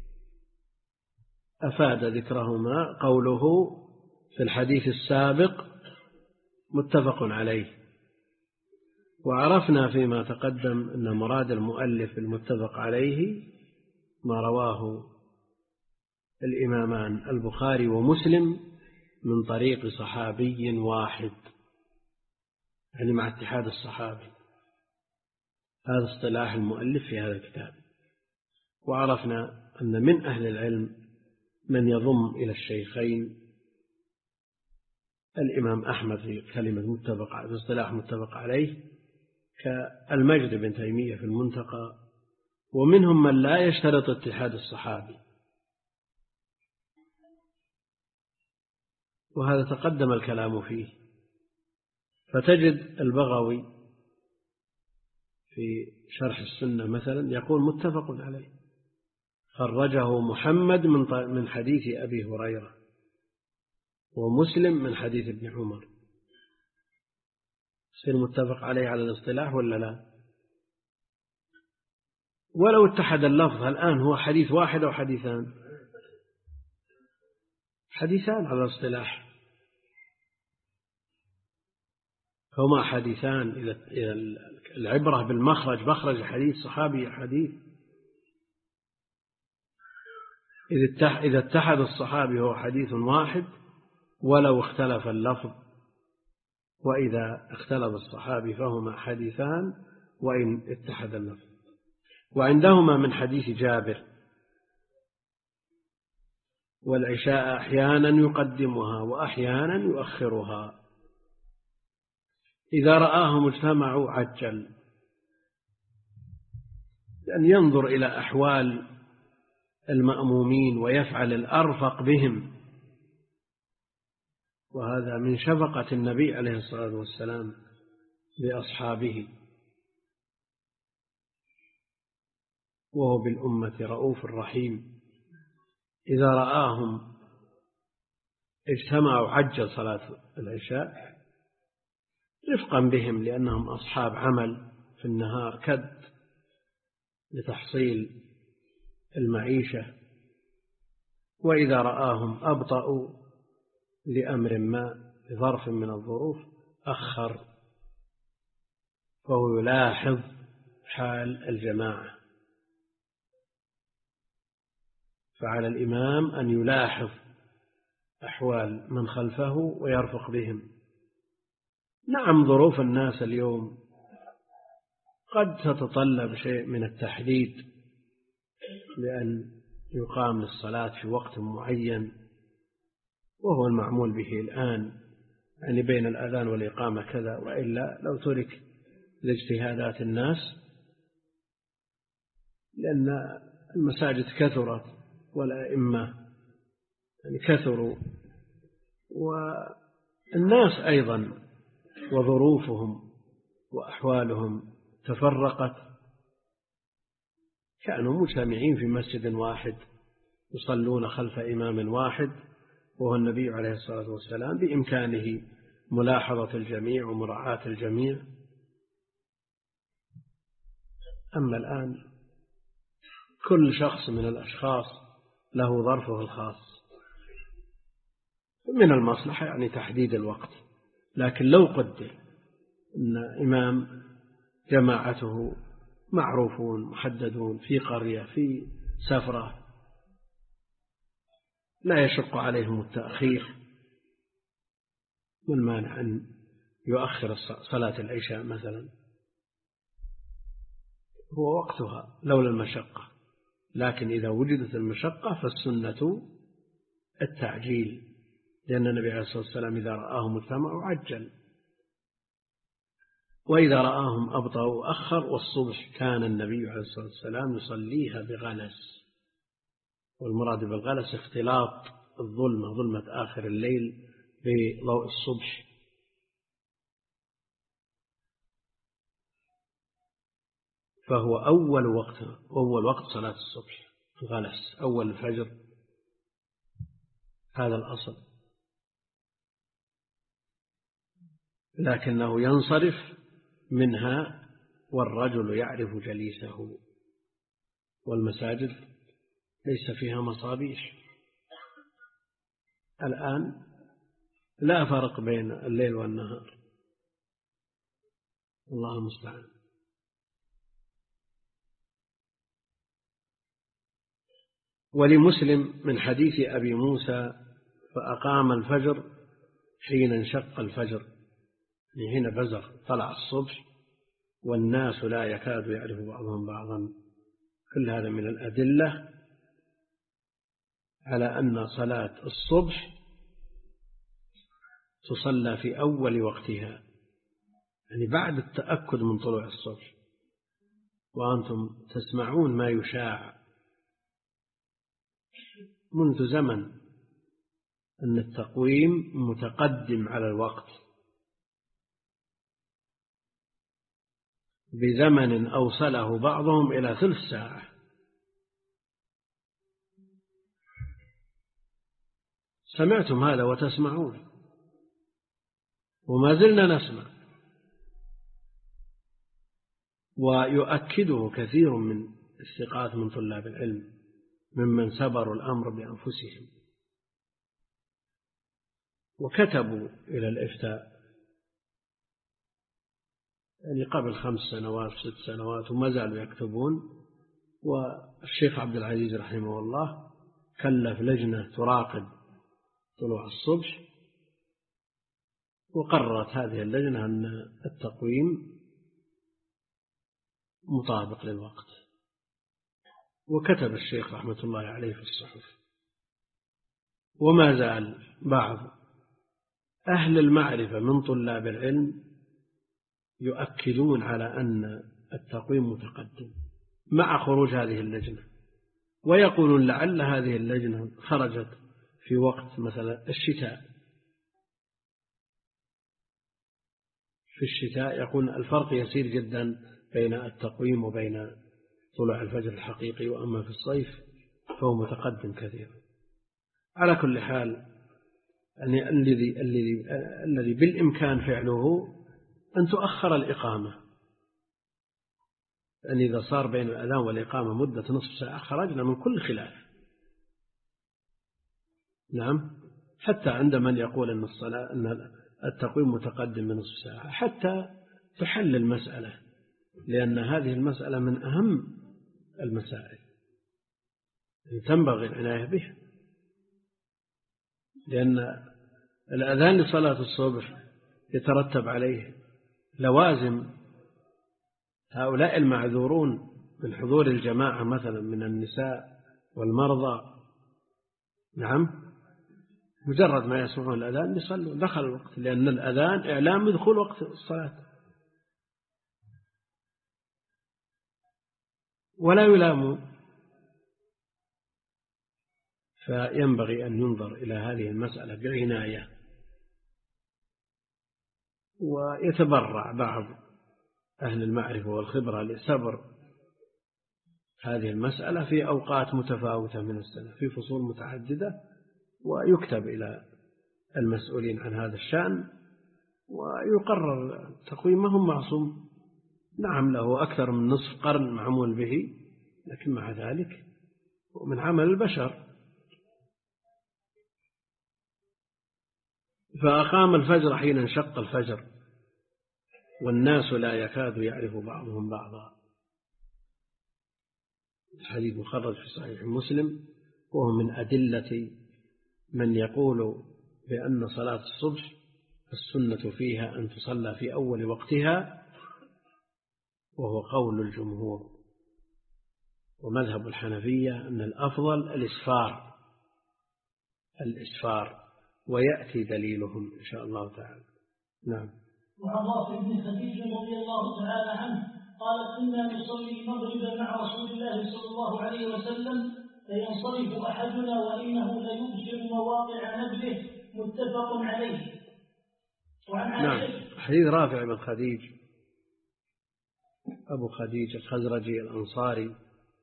أفاد ذكرهما قوله في الحديث السابق متفق عليه. وعرفنا فيما تقدم أن مراد المؤلف المتفق عليه ما رواه الإمامان البخاري ومسلم من طريق صحابي واحد، يعني مع اتحاد الصحابي. هذا اصطلاح المؤلف في هذا الكتاب. وعرفنا أن من أهل العلم من يضم إلى الشيخين الإمام أحمد في كلمة متفق في اصطلاح متفق عليه كالمجد بن تيمية في المنتقى، ومنهم من لا يشترط اتحاد الصحابي، وهذا تقدم الكلام فيه. فتجد البغوي في شرح السنة مثلا يقول متفق عليه، خرجه محمد من حديث أبي هريرة، ومسلم من حديث ابن عمر. يصير متفق عليه على الاصطلاح ولا لا؟ ولو اتحد اللفظ الآن هو حديث واحد أو حديثان؟ حديثان على الاصطلاح، هما حديثان. إذا العبرة بالمخرج، مخرج حديث صحابي حديث. إذا اتحد الصحابي هو حديث واحد ولو اختلف اللفظ، وإذا اختلف الصحابي فهما حديثان وإن اتحد اللفظ. وعندهما من حديث جابر: والعشاء أحيانا يقدمها وأحيانا يؤخرها، إذا رآهم اجتمعوا عجل، لأن ينظر إلى أحوال المأمومين ويفعل الأرفق بهم، وهذا من شفقة النبي عليه الصلاة والسلام بأصحابه، وهو بالأمة رؤوف رحيم. إذا رآهم اجتمعوا عجل صلاة العشاء رفقا بهم، لأنهم أصحاب عمل في النهار كد لتحصيل المعيشة. وإذا رآهم أبطأوا لأمر ما بظرف من الظروف أخر، فهو يلاحظ حال الجماعة. فعلى الإمام أن يلاحظ أحوال من خلفه ويرفق بهم. نعم، ظروف الناس اليوم قد تتطلب شيء من التحديد، لأن يقام للصلاة في وقت معين وهو المعمول به الآن، يعني بين الأذان والإقامة كذا، وإلا لو ترك لاجتهادات الناس، لأن المساجد كثرت والأئمة يعني كثروا، والناس أيضا وظروفهم وأحوالهم تفرقت. كانوا مجتمعين في مسجد واحد يصلون خلف إمام واحد وهو النبي عليه الصلاة والسلام، بإمكانه ملاحظة الجميع ومراعاة الجميع. أما الآن كل شخص من الأشخاص له ظرفه الخاص، من المصلحة يعني تحديد الوقت، لكن لو قدر أن إمام جماعته معروفون محددون في قرية في سفرة لا يشق عليهم التأخير، والمانع أن يؤخر صلاة العشاء مثلا، هو وقتها لولا المشقة. لكن إذا وجدت المشقة فالسنة التعجيل، لأن النبي عليه الصلاة والسلام إذا رآهم اجتمعوا عجل، وإذا رآهم أبطأوا أخر. والصبح كان النبي عليه الصلاة والسلام يصليها بغلس، والمراد بالغلس اختلاط الظلمة، ظلمة آخر الليل، بضوء الصبح. فهو أول وقت أول وقت صلاة الصبح الغلس، أول الفجر، هذا الأصل. لكنه ينصرف منها والرجل يعرف جليسه، والمساجد ليس فيها مصابيح. الآن لا فرق بين الليل والنهار، الله المستعان. ولمسلم من حديث أبي موسى: فأقام الفجر حين انشق الفجر، يعني حين بزغ طلع الصبح والناس لا يكاد يعرف بعضهم بعضا. كل هذا من الأدلة على أن صلاة الصبح تصلى في أول وقتها، يعني بعد التأكد من طلوع الصبح، وأنتم تسمعون ما يشاع منذ زمن أن التقويم متقدم على الوقت بزمن أوصله بعضهم إلى ثلث ساعة. سمعتم هذا وتسمعون، وما زلنا نسمع، ويؤكده كثير من الثقات من طلاب العلم ممن سبروا الأمر بأنفسهم وكتبوا إلى الإفتاء، يعني قبل خمس سنوات ست سنوات وما زالوا يكتبون. والشيخ عبد العزيز رحمه الله كلف لجنة تراقب طلوع الصبح، وقررت هذه اللجنة أن التقويم مطابق للوقت، وكتب الشيخ رحمة الله عليه في الصحف. وما زال بعض أهل المعرفة من طلاب العلم يؤكدون على أن التقويم متقدم مع خروج هذه اللجنة، ويقولون لعل هذه اللجنة خرجت في وقت مثلا الشتاء. في الشتاء يكون الفرق يسير جدا بين التقويم وبين طلوع الفجر الحقيقي، وأما في الصيف فهو متقدم كثيرا. على كل حال يعني الذي الذي الذي بالإمكان فعله أن تؤخر الإقامة، أن إذا صار بين الأذان والإقامة مدة نصف ساعة خرجنا من كل خلاف. نعم، حتى عند من يقول أن الصلاة أن التقويم متقدم من نصف ساعة حتى تحل المسألة، لأن هذه المسألة من أهم المسائل تنبغي العناية بها، لأن الأذان لصلاة الصبح يترتب عليه لوازم. هؤلاء المعذورون من حضور الجماعة مثلا من النساء والمرضى، نعم، مجرد ما يسمعون الأذان يصلوا دخل الوقت، لأن الأذان إعلام بدخول وقت الصلاة. ولا يلام، فينبغي أن ينظر إلى هذه المسألة بعناية، ويتبرع بعض أهل المعرفة والخبرة لسبر هذه المسألة في أوقات متفاوتة من السنة في فصول متعددة، ويكتب إلى المسؤولين عن هذا الشأن ويقرر تقويمهم معصوم. نعم، له أكثر من نصف قرن معمول به، لكن مع ذلك ومن عمل البشر. فأقام الفجر حين انشق الفجر والناس لا يكاد يعرف بعضهم بعضا. الحديث مخرج في صحيح مسلم، وهو من أدلة من يقول بأن صلاة الصبح السنة فيها أن تصلى في أول وقتها، وهو قول الجمهور. ومذهب الحنفية أن الأفضل الإسفار الإسفار ويأتي دليلهم إن شاء الله تعالى. نعم. وعن رافع بن خديج رضي الله تعالى عنه قال: كنا نصلي المغرب مع رسول الله صلى الله عليه وسلم فينصرف أحدنا وإنه ليبصر مواقع نبله، متفق عليه. وعن نعم، حديث رافع بن خديج أبو خديج الخزرجي الأنصاري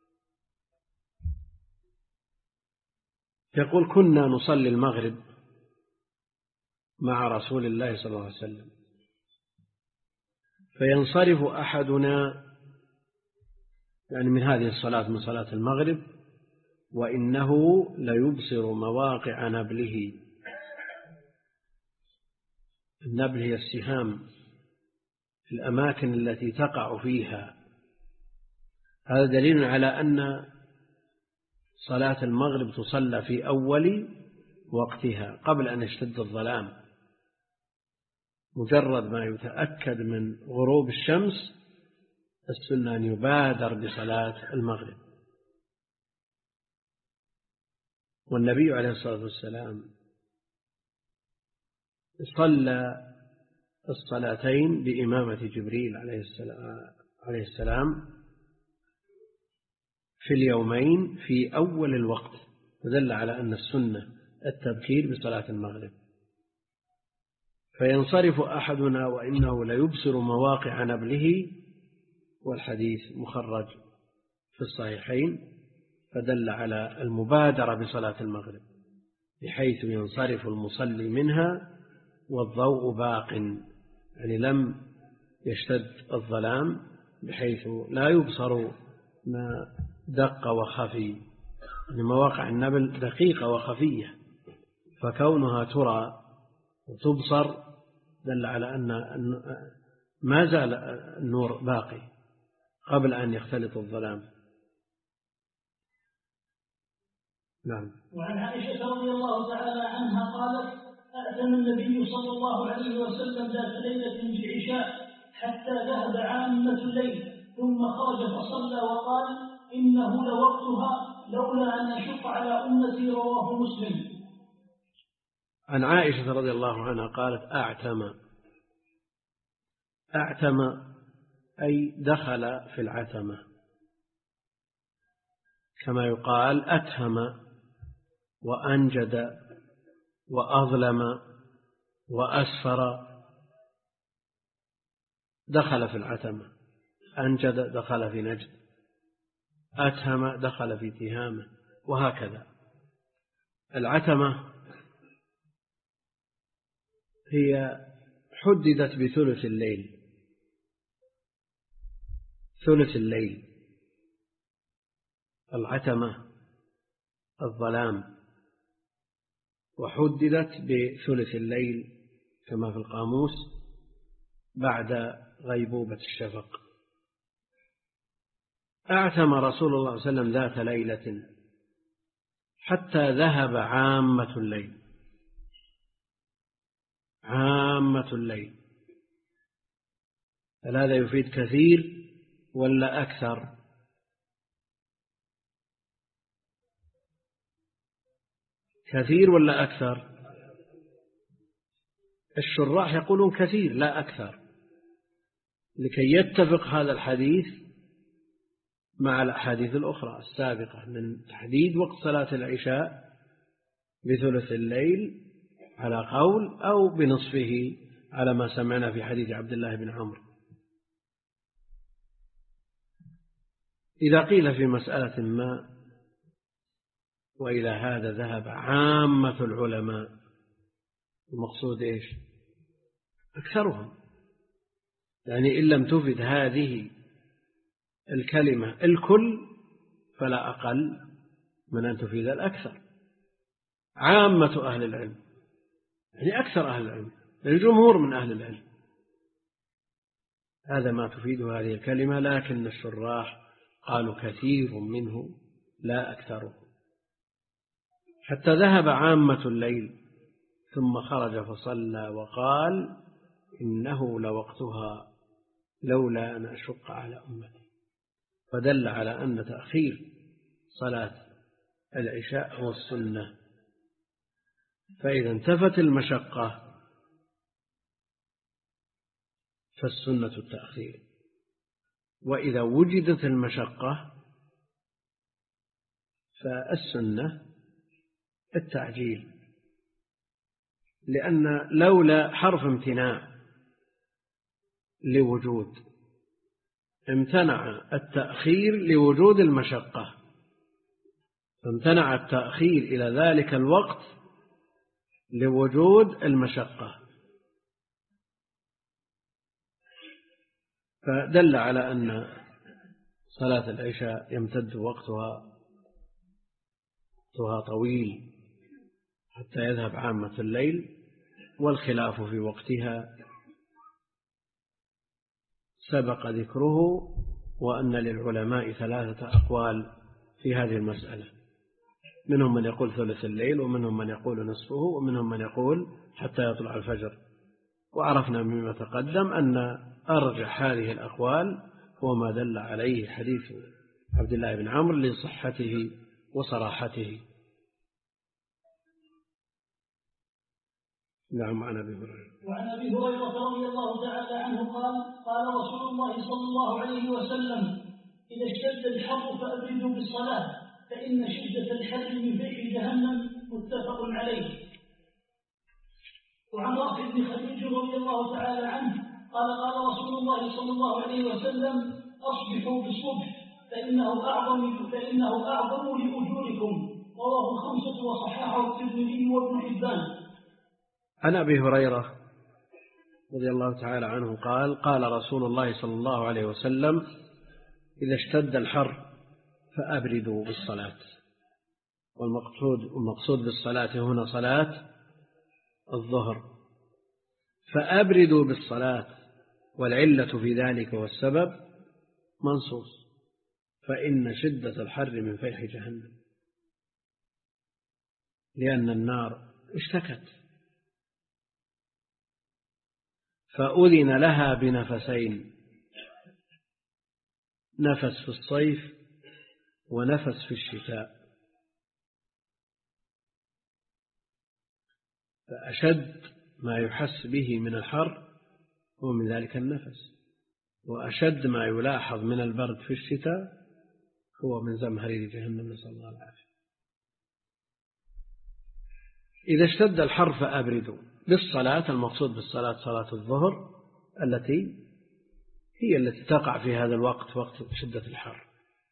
يقول: كنا نصلي المغرب مع رسول الله صلى الله عليه وسلم فينصرف أحدنا، يعني من هذه الصلاة من صلاة المغرب، وإنه ليبصر مواقع نبله. النبل هي السهام، الأماكن التي تقع فيها. هذا دليل على أن صلاة المغرب تصلى في أول وقتها قبل أن يشتد الظلام. مجرد ما يتأكد من غروب الشمس السنة أن يبادر بصلاة المغرب. والنبي عليه الصلاة والسلام صلى الصلاتين بإمامة جبريل عليه السلام في اليومين في أول الوقت، ودل على أن السنة التبكير بصلاة المغرب. فينصرف أحدنا وإنه ليبصر مواقع نبله، والحديث مخرج في الصحيحين، فدل على المبادرة بصلاة المغرب بحيث ينصرف المصلي منها والضوء باق، يعني لم يشتد الظلام بحيث لا يبصر ما دق وخفي. يعني مواقع النبل دقيقة وخفية، فكونها ترى وتبصر دل على أن ما زال النور باقي قبل أن يختلط الظلام. نعم. وعن عائشة رضي الله تعالى عنها قالت: أأتم النبي صلى الله عليه وسلم ذات ليلة بعشاء حتى ذهب عامة الليل ثم خرج فصلى وقال: إنه لوقتها لولا أن أشق على أمتي. رواه مسلم. عن عائشة رضي الله عنها قالت: أعتم. أعتم أي دخل في العتمة، كما يقال أتهم وأنجد وأظلم وأسفر، دخل في العتمة. أنجد دخل في نجد، أتهم دخل في تهامة، وهكذا. العتمة هي حددت بثلث الليل، ثلث الليل. العتمة الظلام، وحددت بثلث الليل كما في القاموس بعد غيبوبة الشفق. أعتم رسول الله صلى الله عليه وسلم ذات ليلة حتى ذهب عامة الليل. عامة الليل، هل هذا يفيد كثير ولا أكثر؟ كثير ولا أكثر؟ الشراح يقولون كثير لا أكثر، لكي يتفق هذا الحديث مع الأحاديث الأخرى السابقة من تحديد وقت صلاة العشاء بثلث الليل على قول، أو بنصفه على ما سمعنا في حديث عبد الله بن عمرو. إذا قيل في مسألة ما وإلى هذا ذهب عامة العلماء، المقصود إيش؟ أكثرهم، يعني إن لم تفد هذه الكلمة الكل فلا أقل من أن تفيد الأكثر. عامة أهل العلم يعني أكثر أهل العلم، الجمهور من أهل العلم، هذا ما تفيده هذه الكلمة. لكن الشراح قالوا كثير منه لا أكثره. حتى ذهب عامة الليل ثم خرج فصلى وقال: إنه لوقتها لولا أن أشق على أمتي. فدل على أن تأخير صلاة العشاء هو السنة. فإذا انتفت المشقة فالسنة التأخير، وإذا وجدت المشقة فالسنة التعجيل، لأن لولا حرف امتناع لوجود، امتنع التأخير لوجود المشقة، فامتنع التأخير إلى ذلك الوقت لوجود المشقة، فدل على أن صلاة العشاء يمتد وقتها وقتها طويل حتى يذهب عامة الليل. والخلاف في وقتها سبق ذكره، وأن للعلماء ثلاثة أقوال في هذه المسألة، منهم من يقول ثلث الليل، ومنهم من يقول نصفه، ومنهم من يقول حتى يطلع الفجر. وعرفنا مما تقدم أن أرجح هذه الأقوال هو ما دل عليه حديث عبد الله بن عمرو لصحته وصراحته. نعم. عن أبي هريرة وعن أبي هريرة رضي الله تعالى عنه قال: قال رسول الله صلى الله عليه وسلم: إذا اشتد الحر فأبردوا بالصلاة فإن شدة الحر من فيح جهنم. متفق عليه. وعن رافع بن خديج رضي الله تعالى عنه قال: قال رسول الله صلى الله عليه وسلم: أصبحوا بالصبح فإنه أعظم فإنه أعظم لأجوركم. رواه الخمسة وصححه الترمذي وابن حبان. عن أبي هريرة رضي الله تعالى عنه قال: قال رسول الله صلى الله عليه وسلم: إذا اشتد الحر فأبردوا بالصلاة. والمقصود المقصود بالصلاة هنا صلاة الظهر. فأبردوا بالصلاة، والعلة في ذلك والسبب منصوص: فإن شدة الحر من فيح جهنم. لأن النار اشتكت، فأذن لها بنفسين، نفس في الصيف ونفس في الشتاء، فأشد ما يحس به من الحر هو من ذلك النفس، وأشد ما يلاحظ من البرد في الشتاء هو من زمهرير جهنم، نسأل الله العافية. إذا اشتد الحر فأبردوا بالصلاة، المقصود بالصلاة صلاة الظهر التي هي التي تقع في هذا الوقت، وقت شدة الحر،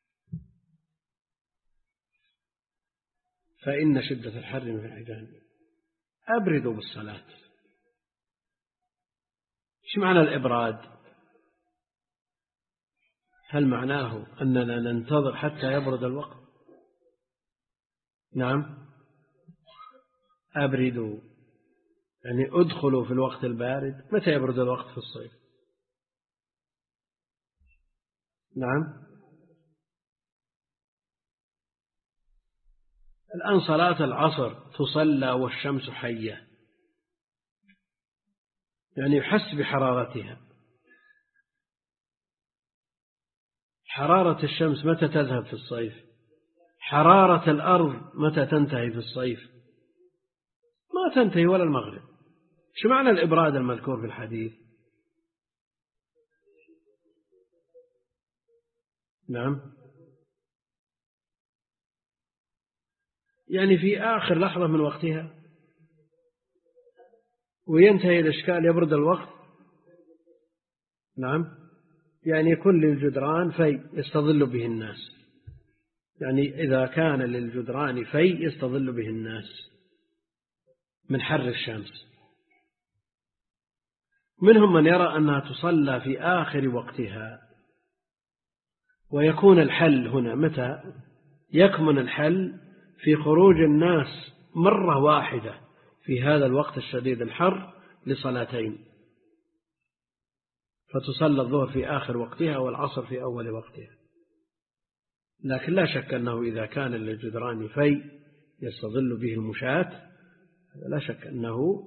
فإن شدة الحر من جهنم. أبردوا بالصلاة. إيش معنى الإبراد؟ هل معناه أننا ننتظر حتى يبرد الوقت؟ نعم، أبردوا يعني أدخلوا في الوقت البارد. متى يبرد الوقت في الصيف؟ نعم، الآن صلاة العصر تصلى والشمس حية، يعني يحس بحرارتها. حرارة الشمس متى تذهب في الصيف؟ حرارة الأرض متى تنتهي في الصيف؟ ما تنتهي ولا المغرب. شو معنى الإبراد المذكور في الحديث؟ نعم، يعني في آخر لحظة من وقتها وينتهي الإشكال، يبرد الوقت. نعم، يعني يكون للجدران في يستظل به الناس، يعني إذا كان للجدران في يستظل به الناس من حر الشمس. منهم من يرى أنها تصلى في آخر وقتها، ويكون الحل هنا متى؟ يكمن الحل في خروج الناس مرة واحدة في هذا الوقت الشديد الحر لصلاتين، فتصلى الظهر في آخر وقتها والعصر في أول وقتها. لكن لا شك أنه إذا كان للجدران في يستظل به المشاة، لا شك أنه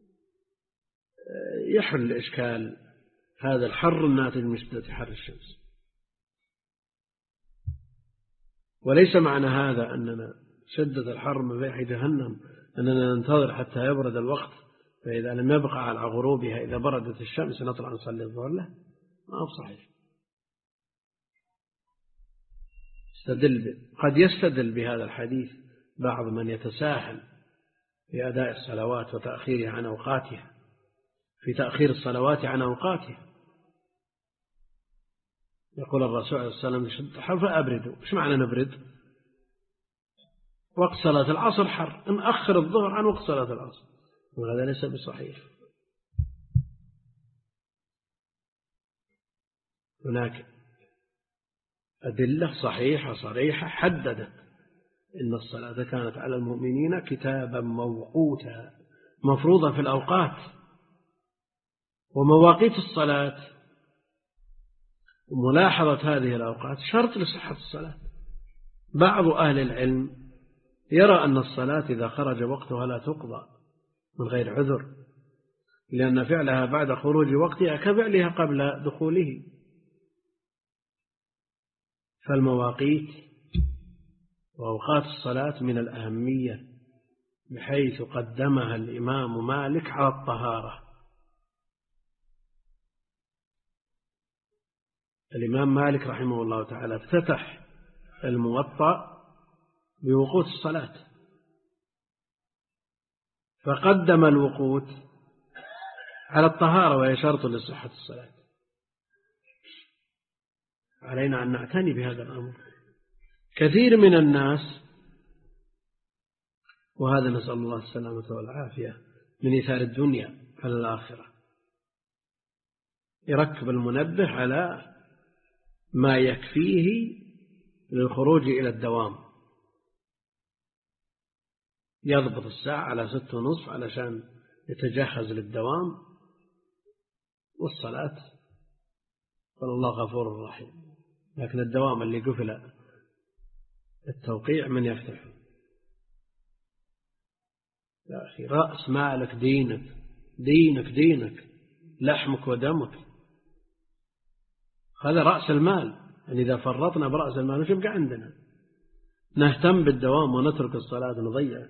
يحل إشكال هذا الحر الناتج من شدة حر الشمس. وليس معنى هذا أننا شدة الحر من ريح جهنم أننا ننتظر حتى يبرد الوقت، فإذا لم يبقى على غروبها إذا بردت الشمس نطلع نصلي الظهر. لا، ما هو صحيح. استدل قد يستدل بهذا الحديث بعض من يتساهل في أداء الصلوات وتأخيرها عن أوقاتها، في تأخير الصلوات عن أوقاتها. يقول الرسول عليه الصلاة والسلام شد حر فأبردوا. إيش معنى نبرد؟ وقت صلاة العصر حر، نأخر الظهر عن وقت صلاة العصر، وهذا ليس بصحيح. هناك أدلة صحيحة صريحة حددت إن الصلاة كانت على المؤمنين كتابا موقوتا، مفروضة في الأوقات. ومواقيت الصلاة وملاحظة هذه الأوقات شرط لصحة الصلاة. بعض أهل العلم يرى أن الصلاة إذا خرج وقتها لا تقضى من غير عذر، لأن فعلها بعد خروج وقتها كفعلها قبل دخوله. فالمواقيت وأوقات الصلاة من الأهمية، بحيث قدمها الإمام مالك على الطهارة. الإمام مالك رحمه الله تعالى افتتح الموطأ بوقوت الصلاة، فقدم الوقوت على الطهارة وهي شرط لصحة الصلاة. علينا أن نعتني بهذا الأمر. كثير من الناس، وهذا نسأل الله السلامة والعافية، من إيثار الدنيا على الآخرة، يركب المنبه على ما يكفيه للخروج إلى الدوام، يضبط الساعة على ست ونصف علشان يتجهز للدوام والصلاة، قال الله غفور رحيم. لكن الدوام اللي قفل التوقيع من يفتحه؟ يا أخي رأس مالك دينك، دينك دينك لحمك ودمك، هذا رأس المال. يعني إذا فرطنا برأس المال وش يبقى عندنا؟ نهتم بالدوام ونترك الصلاة نضيع.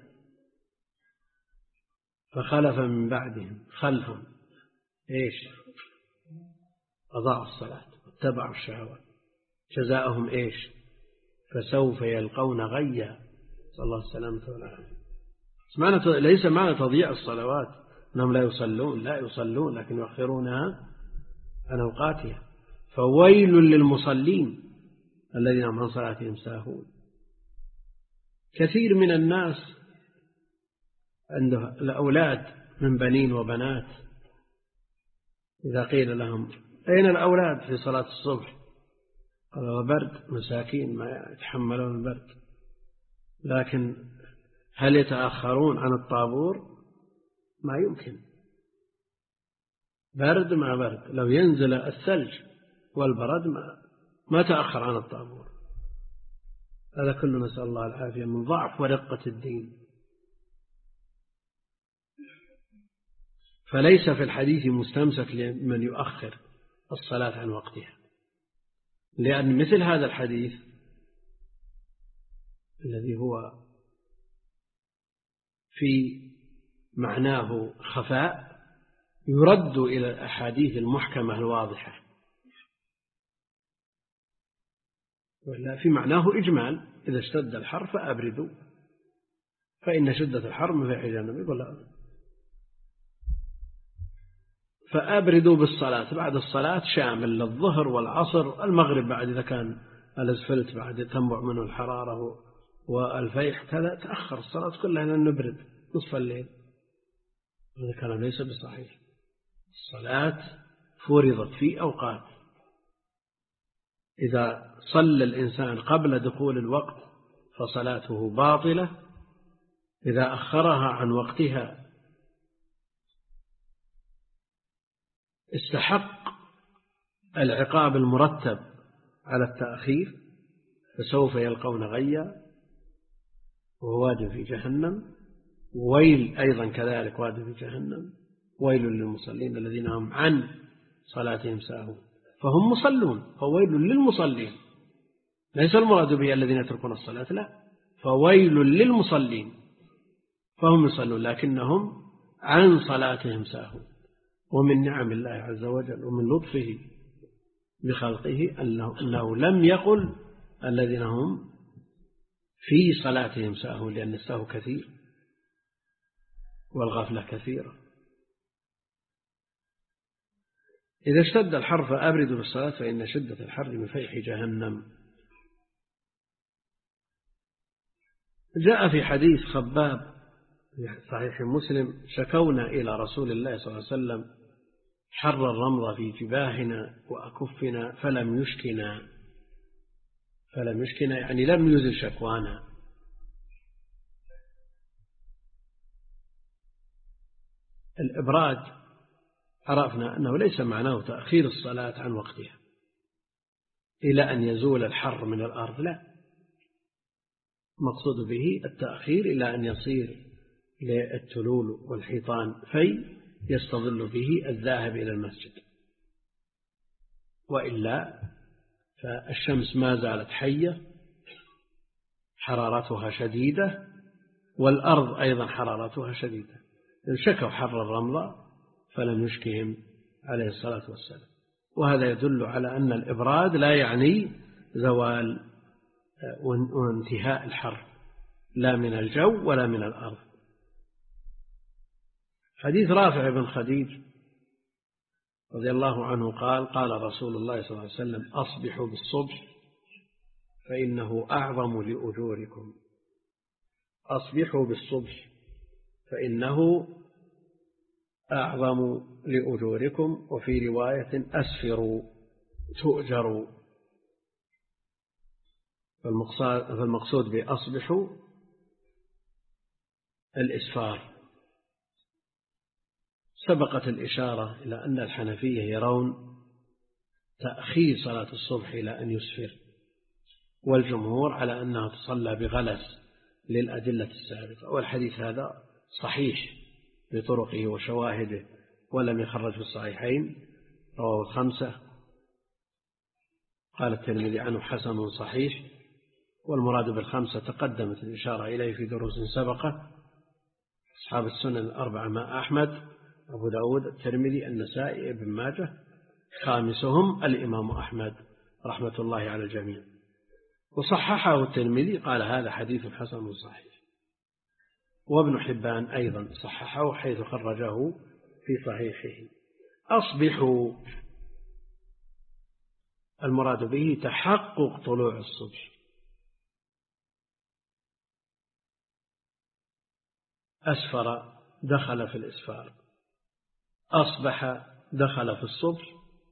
فخلف من بعدهم خلف إيش؟ أضاعوا الصلاة واتبعوا الشهوات، جزاؤهم إيش؟ فسوف يلقون غيا. صلى الله السلامة والعافية. ليس معنى تضييع الصلوات أنهم لا يصلون، لا يصلون لكن يؤخرونها عن أوقاتها. فويل للمصلين الذين هم عن صلاتهم ساهون. كثير من الناس عنده الأولاد من بنين وبنات، إذا قيل لهم أين الأولاد في صلاة الصبح؟ قالوا برد، مساكين ما يتحملون البرد. لكن هل يتأخرون عن الطابور؟ ما يمكن. برد مع برد، لو ينزل الثلج والبرد ما, ما تأخر عن الطابور. هذا كله نسأل الله العافية من ضعف ورقة الدين. فليس في الحديث مستمسك لمن يؤخر الصلاة عن وقتها، لأن مثل هذا الحديث الذي هو في معناه خفاء يرد إلى الأحاديث المحكمة الواضحة، ولا في معناه إجمال. إذا اشتد الحر فأبردوا فإن شدة الحر مفيح جهنم. يقول لا، فأبردوا بالصلاة بعد الصلاة شامل للظهر والعصر، المغرب بعد إذا كان الأسفلت بعد تنبع منه الحرارة والفيح كذا تأخر الصلاة كلها لأن نبرد نصف الليل. هذا كلام ليس بصحيح. الصلاة فرضت في أوقات، إذا صلى الإنسان قبل دخول الوقت فصلاته باطلة، إذا أخرها عن وقتها استحق العقاب المرتب على التأخير، فسوف يلقون غيا وهو واد في جهنم، ويل أيضا كذلك واد في جهنم، ويل للمصلين الذين هم عن صلاتهم ساهون. فهم مصلون، فويل للمصلين، ليس المراد به الذين يتركون الصلاة، لا، فويل للمصلين، فهم يصلون لكنهم عن صلاتهم ساهون. ومن نعم الله عز وجل ومن لطفه بخلقه أنه, أنه لم يقل الذين هم في صلاتهم ساهون، لأن السهو كثير والغفلة كثيرة. إذا اشتد الحر فأبردوا بالصلاة فإن شدة الحر من فيح جهنم. جاء في حديث خباب في صحيح مسلم: شكونا إلى رسول الله صلى الله عليه وسلم حر الرمض في جباهنا وأكفنا فلم يشكنا. فلم يشكنا يعني لم يزل شكوانا. الإبراد عرفنا أنه ليس معناه تأخير الصلاة عن وقتها إلى أن يزول الحر من الأرض، لا، مقصود به التأخير إلى أن يصير للتلول والحيطان في يستظل به الذاهب إلى المسجد، وإلا فالشمس ما زالت حية حرارتها شديدة، والأرض أيضا حرارتها شديدة. شكوا حر الرمضة فلم يشكهم عليه الصلاة والسلام. وهذا يدل على أن الإبراد لا يعني زوال وانتهاء الحر، لا من الجو ولا من الأرض. حديث رافع بن خديج رضي الله عنه قال: قال رسول الله صلى الله عليه وسلم: أصبحوا بالصبح فإنه أعظم لأجوركم. أصبحوا بالصبح فإنه أعظم لأجوركم. وفي رواية: أسفروا تؤجروا. فالمقصود بأصبحوا الإسفار. سبقت الإشارة إلى أن الحنفية يرون تأخير صلاة الصبح إلى أن يسفر، والجمهور على أنها تصلى بغلس للأدلة السابقة. والحديث هذا صحيح بطرقه وشواهده ولم يخرج في الصحيحين، رواه الخمسة. قال الترمذي عنه حسن صحيح، والمراد بالخمسة تقدمت الإشارة إليه في دروس سبقة، أصحاب السنن الأربعة مع أحمد، أبو داود، الترمذي، النسائي، ابن ماجه، خامسهم الإمام أحمد رحمة الله على الجميع. وصححه الترمذي قال هذا حديث حسن صحيح. وابن حبان أيضا صححه حيث خرجه في صحيحه. أصبحوا المراد به تحقق طلوع الصبح. أسفر دخل في الإسفار، أصبح دخل في الصبح،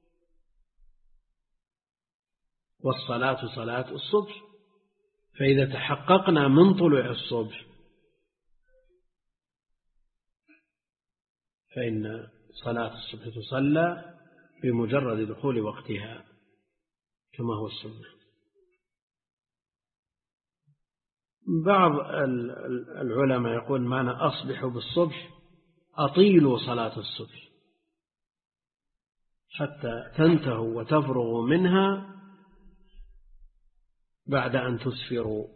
والصلاة صلاة الصبح. فإذا تحققنا من طلوع الصبح فإن صلاة الصبح تصلى بمجرد دخول وقتها كما هو السنة. بعض العلماء يقول معنى أصبحوا بالصبح أطيلوا صلاة الصبح حتى تنتهوا وتفرغوا منها بعد أن تسفروا،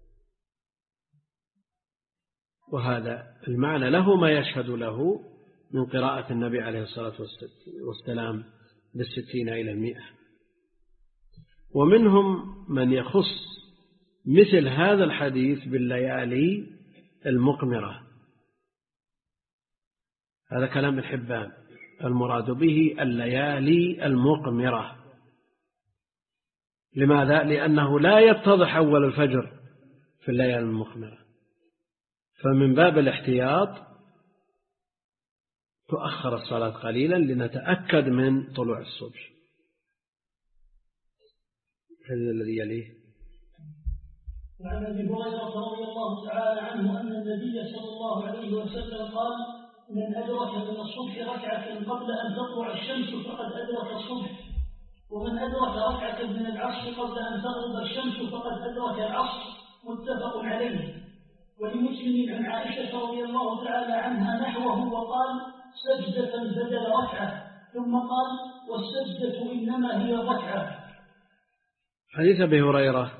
وهذا المعنى له ما يشهد له من قراءة النبي عليه الصلاة والسلام بالستين إلى المئة. ومنهم من يخص مثل هذا الحديث بالليالي المقمرة، هذا كلام الحبان، المراد به الليالي المقمرة. لماذا؟ لأنه لا يتضح أول الفجر في الليالي المقمرة، فمن باب الاحتياط تؤخر الصلاة قليلا لنتأكد من طلوع الصبح. هذا الذي يليه. وعن ابي هريره رضي الله تعالى عنه ان النبي صلى الله عليه وسلم قال: من ادرك من الصبح ركعه قبل ان تطلع الشمس فقد ادرك الصبح، ومن ادرك ركعه من العصر قبل ان تغرب الشمس فقد ادرك العصر. متفق عليه. ولمسلم عن عائشه رضي الله تعالى عنها نحوه وقال: سجده بدل ركعه، ثم قال: والسجده انما هي ركعه. حديث ابي هريره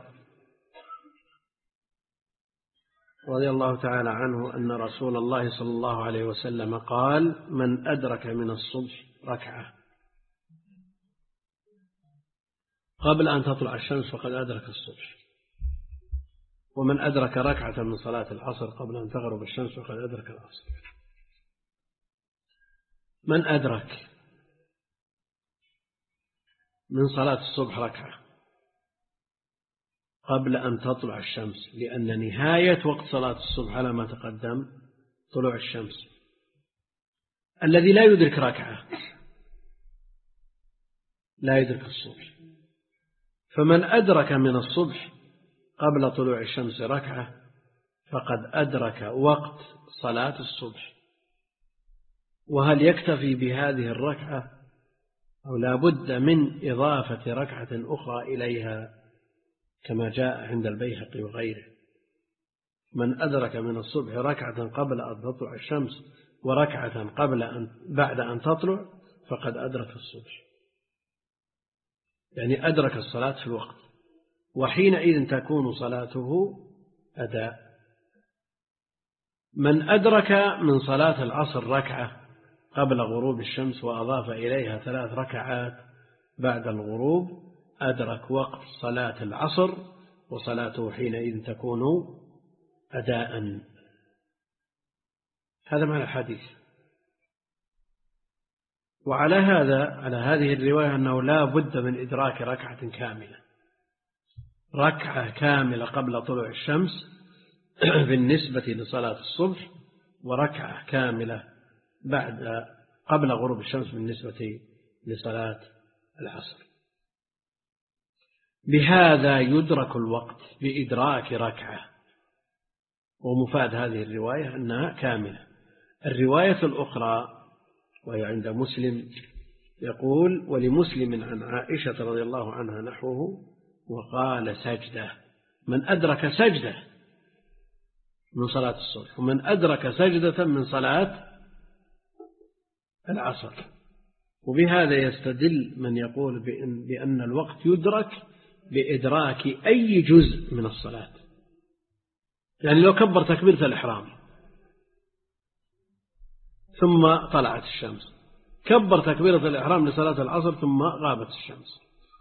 رضي الله تعالى عنه أن رسول الله صلى الله عليه وسلم قال: من أدرك من الصبح ركعة قبل أن تطلع الشمس فقد أدرك الصبح، ومن أدرك ركعة من صلاة العصر قبل أن تغرب الشمس فقد أدرك العصر. من أدرك من صلاة الصبح ركعة قبل أن تطلع الشمس، لأن نهاية وقت صلاة الصبح على ما تقدم طلوع الشمس. الذي لا يدرك ركعة لا يدرك الصبح. فمن أدرك من الصبح قبل طلوع الشمس ركعة فقد أدرك وقت صلاة الصبح. وهل يكتفي بهذه الركعة أو لا بد من إضافة ركعة أخرى إليها كما جاء عند البيهقي وغيره؟ من أدرك من الصبح ركعة قبل أن تطلع الشمس وركعة قبل أن بعد أن تطلع فقد أدرك الصبح، يعني أدرك الصلاة في الوقت، وحينئذ تكون صلاته أداء. من أدرك من صلاة العصر ركعة قبل غروب الشمس وأضاف إليها ثلاث ركعات بعد الغروب أدرك وقت صلاة العصر، وصلاته حينئذ تكون أداء. هذا معنى الحديث. وعلى هذا على هذه الرواية أنه لا بد من إدراك ركعة كاملة، ركعة كاملة قبل طلوع الشمس بالنسبة لصلاة الصبح، وركعة كاملة بعد قبل غروب الشمس بالنسبة لصلاة العصر. بهذا يدرك الوقت بإدراك ركعة. ومفاد هذه الرواية أنها كاملة. الرواية الأخرى وهي عند مسلم يقول: ولمسلم عن عائشة رضي الله عنها نحوه وقال: سجدة. من أدرك سجدة من صلاة الصبح، ومن أدرك سجدة من صلاة العصر. وبهذا يستدل من يقول بأن, بأن الوقت يدرك بإدراك أي جزء من الصلاة. يعني لو كبر تكبيرة الإحرام ثم طلعت الشمس، كبر تكبيرة الإحرام لصلاة العصر ثم غابت الشمس،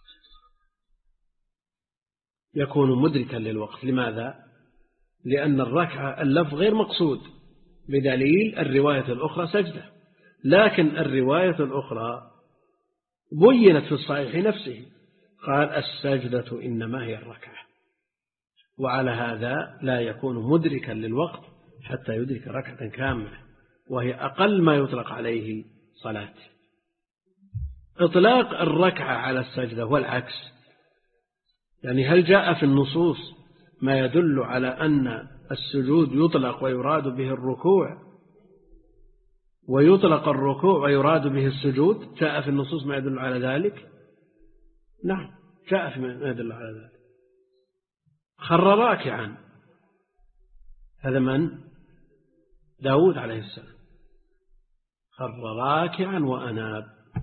يكون مدركا للوقت. لماذا؟ لأن الركعة اللفظ غير مقصود، بدليل الرواية الأخرى سجدة، لكن الرواية الأخرى بينت في الصحيح نفسه، قال السجدة إنما هي الركعة. وعلى هذا لا يكون مدركا للوقت حتى يدرك ركعة كاملة، وهي أقل ما يطلق عليه صلاة. إطلاق الركعة على السجدة والعكس، يعني هل جاء في النصوص ما يدل على أن السجود يطلق ويراد به الركوع، ويطلق الركوع ويراد به السجود؟ جاء في النصوص ما يدل على ذلك؟ نعم، جاء في ما يدل على ذلك. خر راكعا، هذا من؟ داود عليه السلام، خر راكعا وأناب.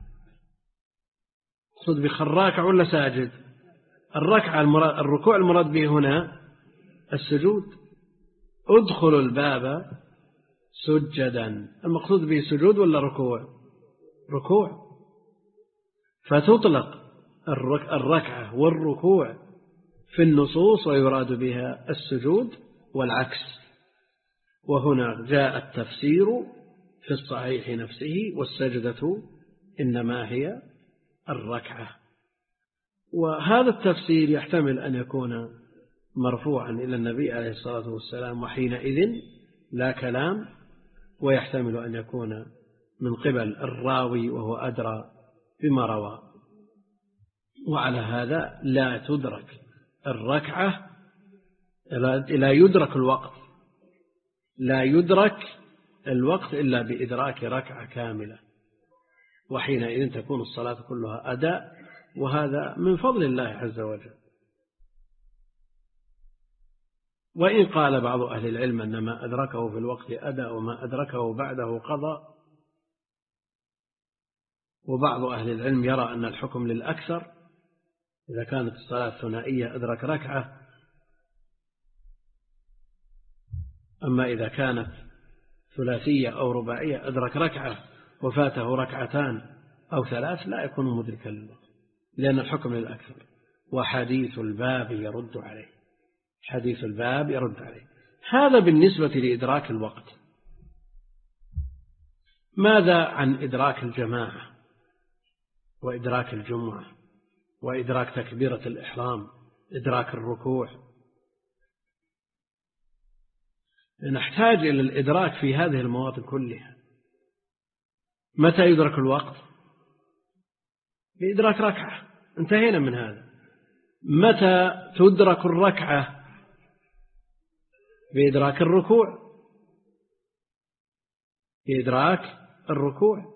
صد بخر راكع ولا ساجد؟ الركعة المراد، الركوع المراد به هنا السجود. ادخلوا الباب سجدا، المقصود به سجود ولا ركوع؟ ركوع. فتطلق الركعة والركوع في النصوص ويراد بها السجود والعكس. وهنا جاء التفسير في الصحيح نفسه، والسجدة إنما هي الركعة. وهذا التفسير يحتمل أن يكون مرفوعا إلى النبي عليه الصلاة والسلام، وحينئذ لا كلام، ويحتمل أن يكون من قبل الراوي وهو أدرى بما روى. وعلى هذا لا تدرك الركعة، لا يدرك الوقت، لا يدرك الوقت إلا بإدراك ركعة كاملة، وحينئذ تكون الصلاة كلها أداء، وهذا من فضل الله عز وجل. وإن قال بعض أهل العلم أن ما أدركه في الوقت أداء وما أدركه بعده قضاء، وبعض أهل العلم يرى أن الحكم للأكثر، إذا كانت الصلاة ثنائية أدرك ركعة، أما إذا كانت ثلاثية أو رباعية أدرك ركعة وفاته ركعتان أو ثلاث لا يكون مدركا للوقت، لأن الحكم للأكثر. وحديث الباب يرد عليه، حديث الباب يرد عليه. هذا بالنسبة لإدراك الوقت. ماذا عن إدراك الجماعة وإدراك الجمعة وإدراك تكبيرة الإحرام، إدراك الركوع؟ نحتاج إلى الإدراك في هذه المواطن كلها. متى يدرك الوقت؟ بإدراك ركعة، انتهينا من هذا. متى تدرك الركعة؟ بإدراك الركوع، بإدراك الركوع.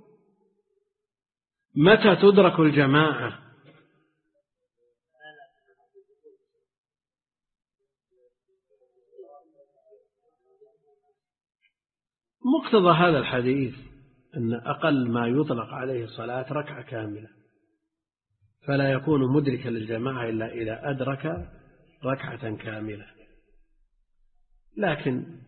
متى تدرك الجماعة؟ مقتضى هذا الحديث أن أقل ما يطلق عليه الصلاة ركعة كاملة، فلا يكون مدركا للجماعة إلا إذا أدرك ركعة كاملة. لكن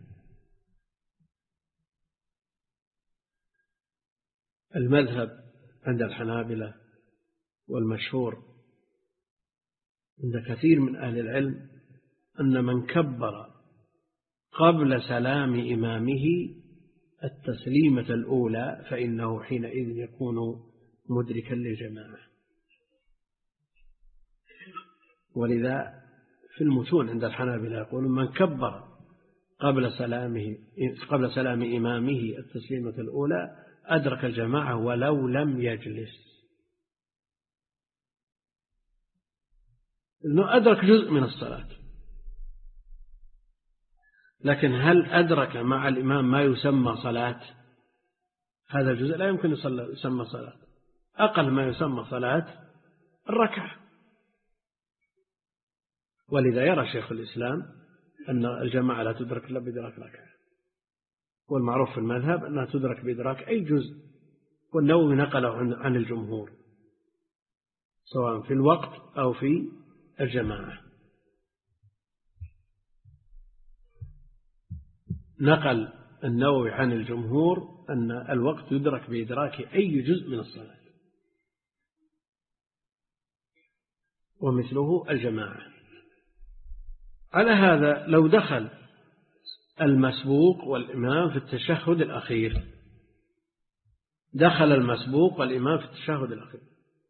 المذهب عند الحنابلة والمشهور عند كثير من أهل العلم أن من كبر قبل سلام إمامه التسليمة الأولى فإنه حينئذ يكون مدركا للجماعة. ولذا في المتون عند الحنابلة يقولون من كبر قبل سلامه قبل سلام إمامه التسليمة الأولى أدرك الجماعة ولو لم يجلس، إنه أدرك جزء من الصلاة. لكن هل أدرك مع الإمام ما يسمى صلاة؟ هذا الجزء لا يمكن يسمى صلاة. أقل ما يسمى صلاة الركعة. ولذا يرى شيخ الإسلام أن الجماعة لا تدرك إلا بإدراك ركعة، والمعروف في المذهب أنها تدرك بإدراك أي جزء، والنووي نقله عن الجمهور سواء في الوقت أو في الجماعة. نقل النووي عن الجمهور أن الوقت يدرك بإدراك أي جزء من الصلاة، ومثله الجماعة. على هذا لو دخل المسبوق والإمام في التشهد الأخير، دخل المسبوق والإمام في التشهد الأخير،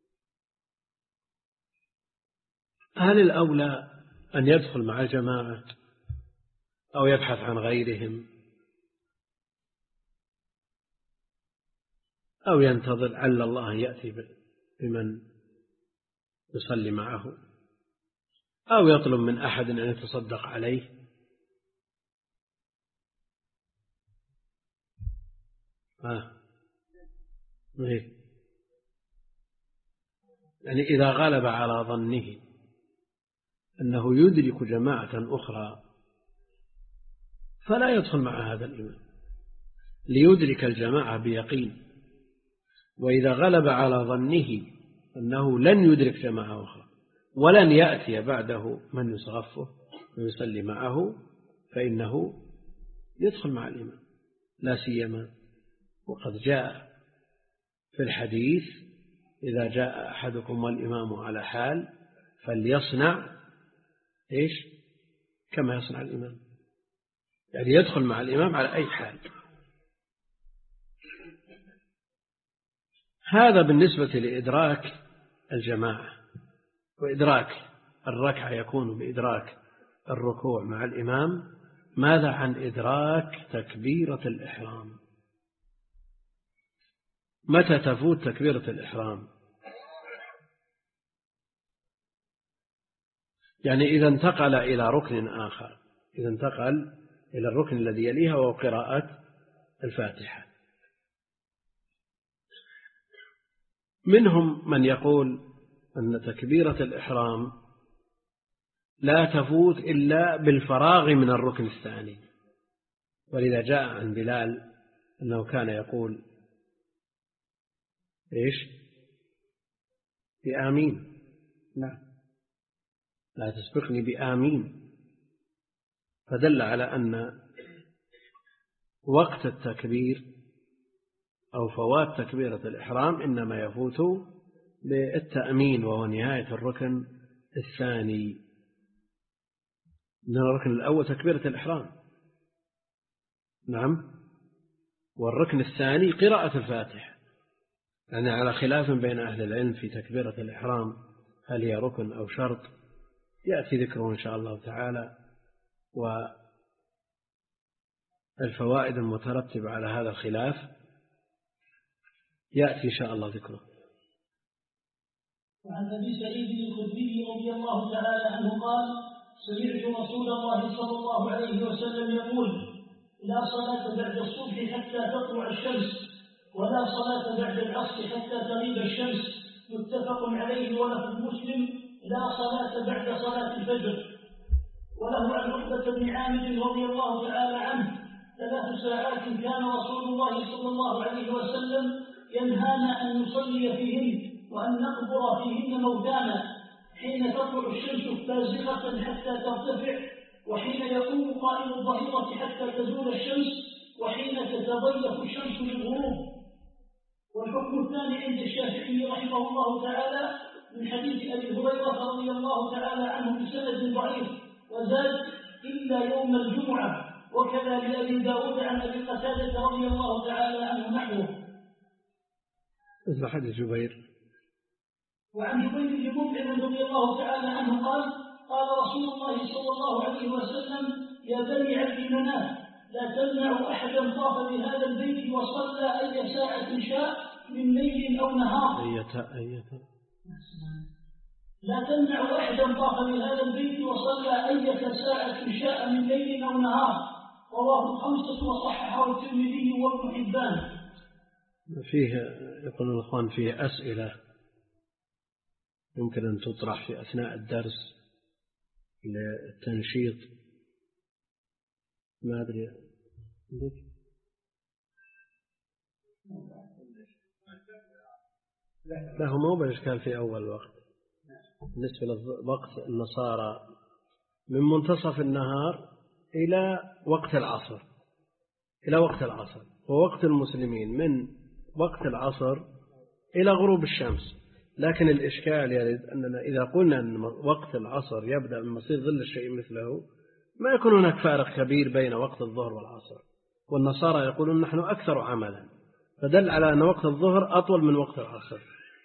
هل الأولى أن يدخل مع الجماعة أو يبحث عن غيرهم أو ينتظر عل الله يأتي بمن يصلي معه أو يطلب من أحد أن يتصدق عليه؟ آه. يعني إذا غلب على ظنه أنه يدرك جماعة أخرى فلا يدخل مع هذا الإمام ليدرك الجماعة بيقين، وإذا غلب على ظنه أنه لن يدرك جماعة أخرى ولن يأتي بعده من يصغفه ويصلي معه فإنه يدخل مع الإمام، لا سيما وقد جاء في الحديث إذا جاء أحدكم والإمام على حال فليصنع إيش كما يصنع الإمام، يعني يدخل مع الإمام على أي حال. هذا بالنسبة لإدراك الجماعة. وإدراك الركعة يكون بإدراك الركوع مع الإمام. ماذا عن إدراك تكبيرة الإحرام؟ متى تفوت تكبيرة الإحرام؟ يعني إذا انتقل إلى ركن آخر، إذا انتقل إلى الركن الذي يليها وهو قراءة الفاتحة. منهم من يقول أن تكبيرة الإحرام لا تفوت إلا بالفراغ من الركن الثاني، ولذا جاء عن بلال أنه كان يقول إيش بآمين، لا لا تسبقني بآمين، فدل على أن وقت التكبير أو فوات تكبيرة الإحرام إنما يفوت بالتأمين، وهو نهاية الركن الثاني. من الركن الأول تكبيرة الإحرام، نعم، والركن الثاني قراءة الفاتحة. يعني على خلاف بين أهل العلم في تكبيرة الإحرام هل هي ركن أو شرط، يأتي ذكره إن شاء الله تعالى، والفوائد المترتبة على هذا الخلاف يأتي إن شاء الله ذكره. وعن أبي سعيد الخدري رضي الله تعالى عنه قال: سمعت رسول الله صلى الله عليه وسلم يقول: لا صلاة بعد الصبح حتى تطلع الشمس، ولا صلاة بعد العصر حتى تغيب الشمس. متفق عليه. ولفظ مسلم: لا صلاة بعد صلاة الفجر. وله عن عقبة بن عامر رضي الله تعالى عنه: ثلاث ساعات كان رسول الله صلى الله عليه وسلم ينهانا أن نصلي فيهن وأن نقبر فيهن موتانا، حين تطلع الشمس بازغة حتى ترتفع، وحين يقوم قائم الظهيرة حتى تزول الشمس، وحين تتضيف الشمس للغروب. والحكم الثاني عند الشافعي رحمه الله تعالى من حديث أبي هريرة رضي الله تعالى عنه بسند ضعيف، وزاد: إلا يوم الجمعة. وكذا لأبي داود عن أبي قتادة رضي الله تعالى عنه نحوه. مثل حديث جبير. وعن جبير بن مطعم رضي الله تعالى عنه قال: قال رسول الله صلى الله عليه وسلم: يا بني عبد مناف، لا تمنعوا أحدا طاف بهذا البيت وصلى أي ساعة شاء من ليل أو نهار. أيتا أيتا لا تمنعوا أحدا طاف بهذا البيت وصلى أي ساعة شاء من ليل أو نهار. رواه الخمسة وصححه الترمذي وابن حبان. فيه يقول الأخوان فيه أسئلة يمكن أن تطرح في أثناء الدرس للتنشيط ما أدري لا، هو مو بالإشكال في أول وقت. بالنسبة لوقت النصارى من منتصف النهار إلى وقت العصر، إلى وقت العصر، ووقت المسلمين من وقت العصر إلى غروب الشمس. لكن الإشكال يرد أننا إذا قلنا أن وقت العصر يبدأ من مصير ظل الشيء مثله، ما يكون هناك فارق كبير بين وقت الظهر والعصر. والنصارى يقولون نحن أكثر عملا، فدل على أن وقت الظهر أطول من وقت العصر.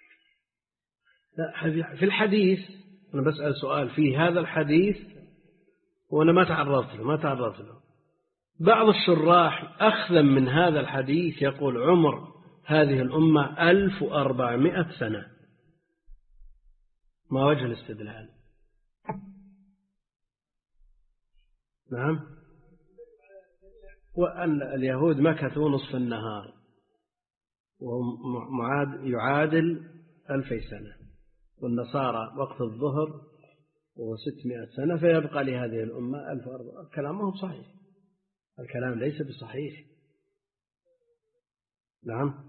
في الحديث أنا بسأل سؤال في هذا الحديث وأنا ما تعرضت له ما تعرضت له بعض الشراح أخذا من هذا الحديث يقول عمر هذه الأمة ألف وأربعمائة سنة. ما وجه الاستدلال؟ نعم، وأن اليهود مكثوا نصف النهار وهم يعادل ألفي سنة، والنصارى وقت الظهر وستمائة سنة، فيبقى لهذه الأمة ألف وأربعمائة. الكلام هو صحيح، الكلام ليس بصحيح. نعم،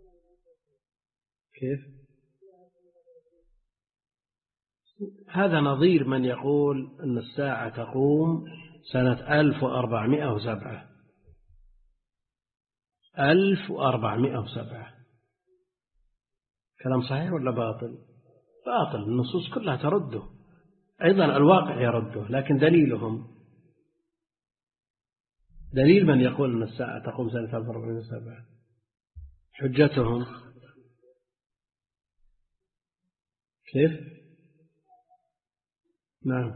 كيف؟ هذا نظير من يقول أن الساعة تقوم سنة ألف وأربعمائة وسبعة. ألف وأربعمائة وسبعة كلام صحيح ولا باطل؟ باطل. النصوص كلها ترده، أيضا الواقع يرده، لكن دليلهم دليل من يقول أن الساعة تقوم سنة ألف وأربعمائة وسبعة، حجتهم كيف؟ نعم،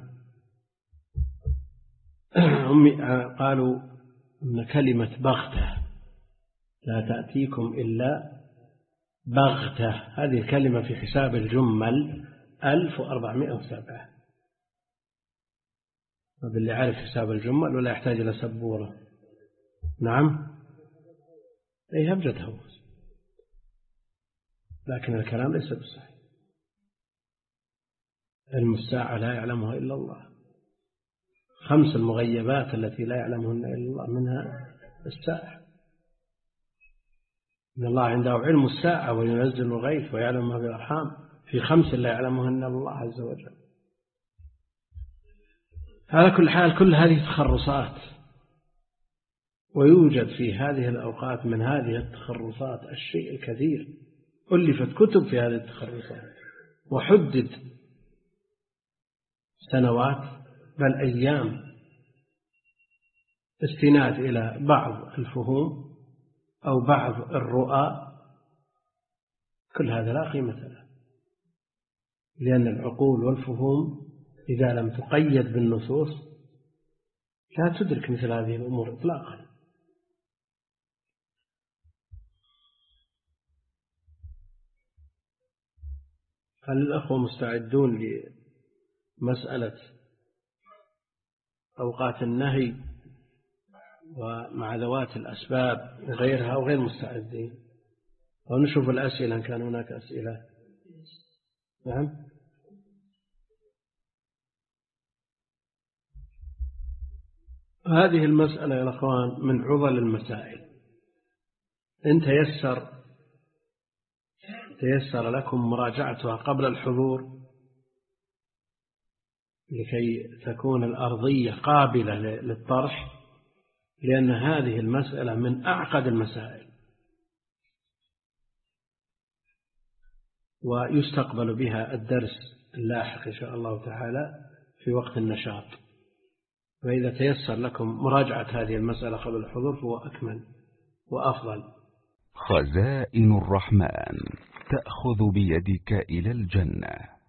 هم قالوا أن كلمة بغتة لا تأتيكم إلا بغتة، هذه الكلمة في حساب الجمل ألف وأربعمائة وسبعة. باللي عارف حساب الجمل ولا يحتاج إلى سبورة. نعم، أي هبجة هوس، لكن الكلام ليس بصحيح. علم الساعة لا يعلمها إلا الله. خمس المغيبات التي لا يعلمهن إلا الله منها الساعة. إن الله عنده علم الساعة وينزل الغيث ويعلم ما في الأرحام، في خمس لا يعلمهن إلا الله عز وجل. على كل حال كل هذه تخرصات، ويوجد في هذه الأوقات من هذه التخرصات الشيء الكثير. ألفت كتب في هذه التخرصات وحدد سنوات بل أيام استناد إلى بعض الفهوم أو بعض الرؤى. كل هذا لا قيمة له، لأن العقول والفهوم إذا لم تقيد بالنصوص لا تدرك مثل هذه الأمور إطلاقا. هل الأخوة مستعدون لمسألة أوقات النهي ومع ذوات الأسباب وغيرها وغير مستعدين؟ ونشوف الأسئلة إن كان هناك أسئلة. نعم، هذه المسألة يا أخوان من عضل المسائل. إن تيسر تيسر لكم مراجعتها قبل الحضور لكي تكون الأرضية قابلة للطرح، لأن هذه المسألة من أعقد المسائل ويستقبل بها الدرس اللاحق إن شاء الله تعالى في وقت النشاط. فإذا تيسر لكم مراجعة هذه المسألة قبل الحضور فهو أكمل وأفضل. خزائن الرحمن تأخذ بيدك إلى الجنة.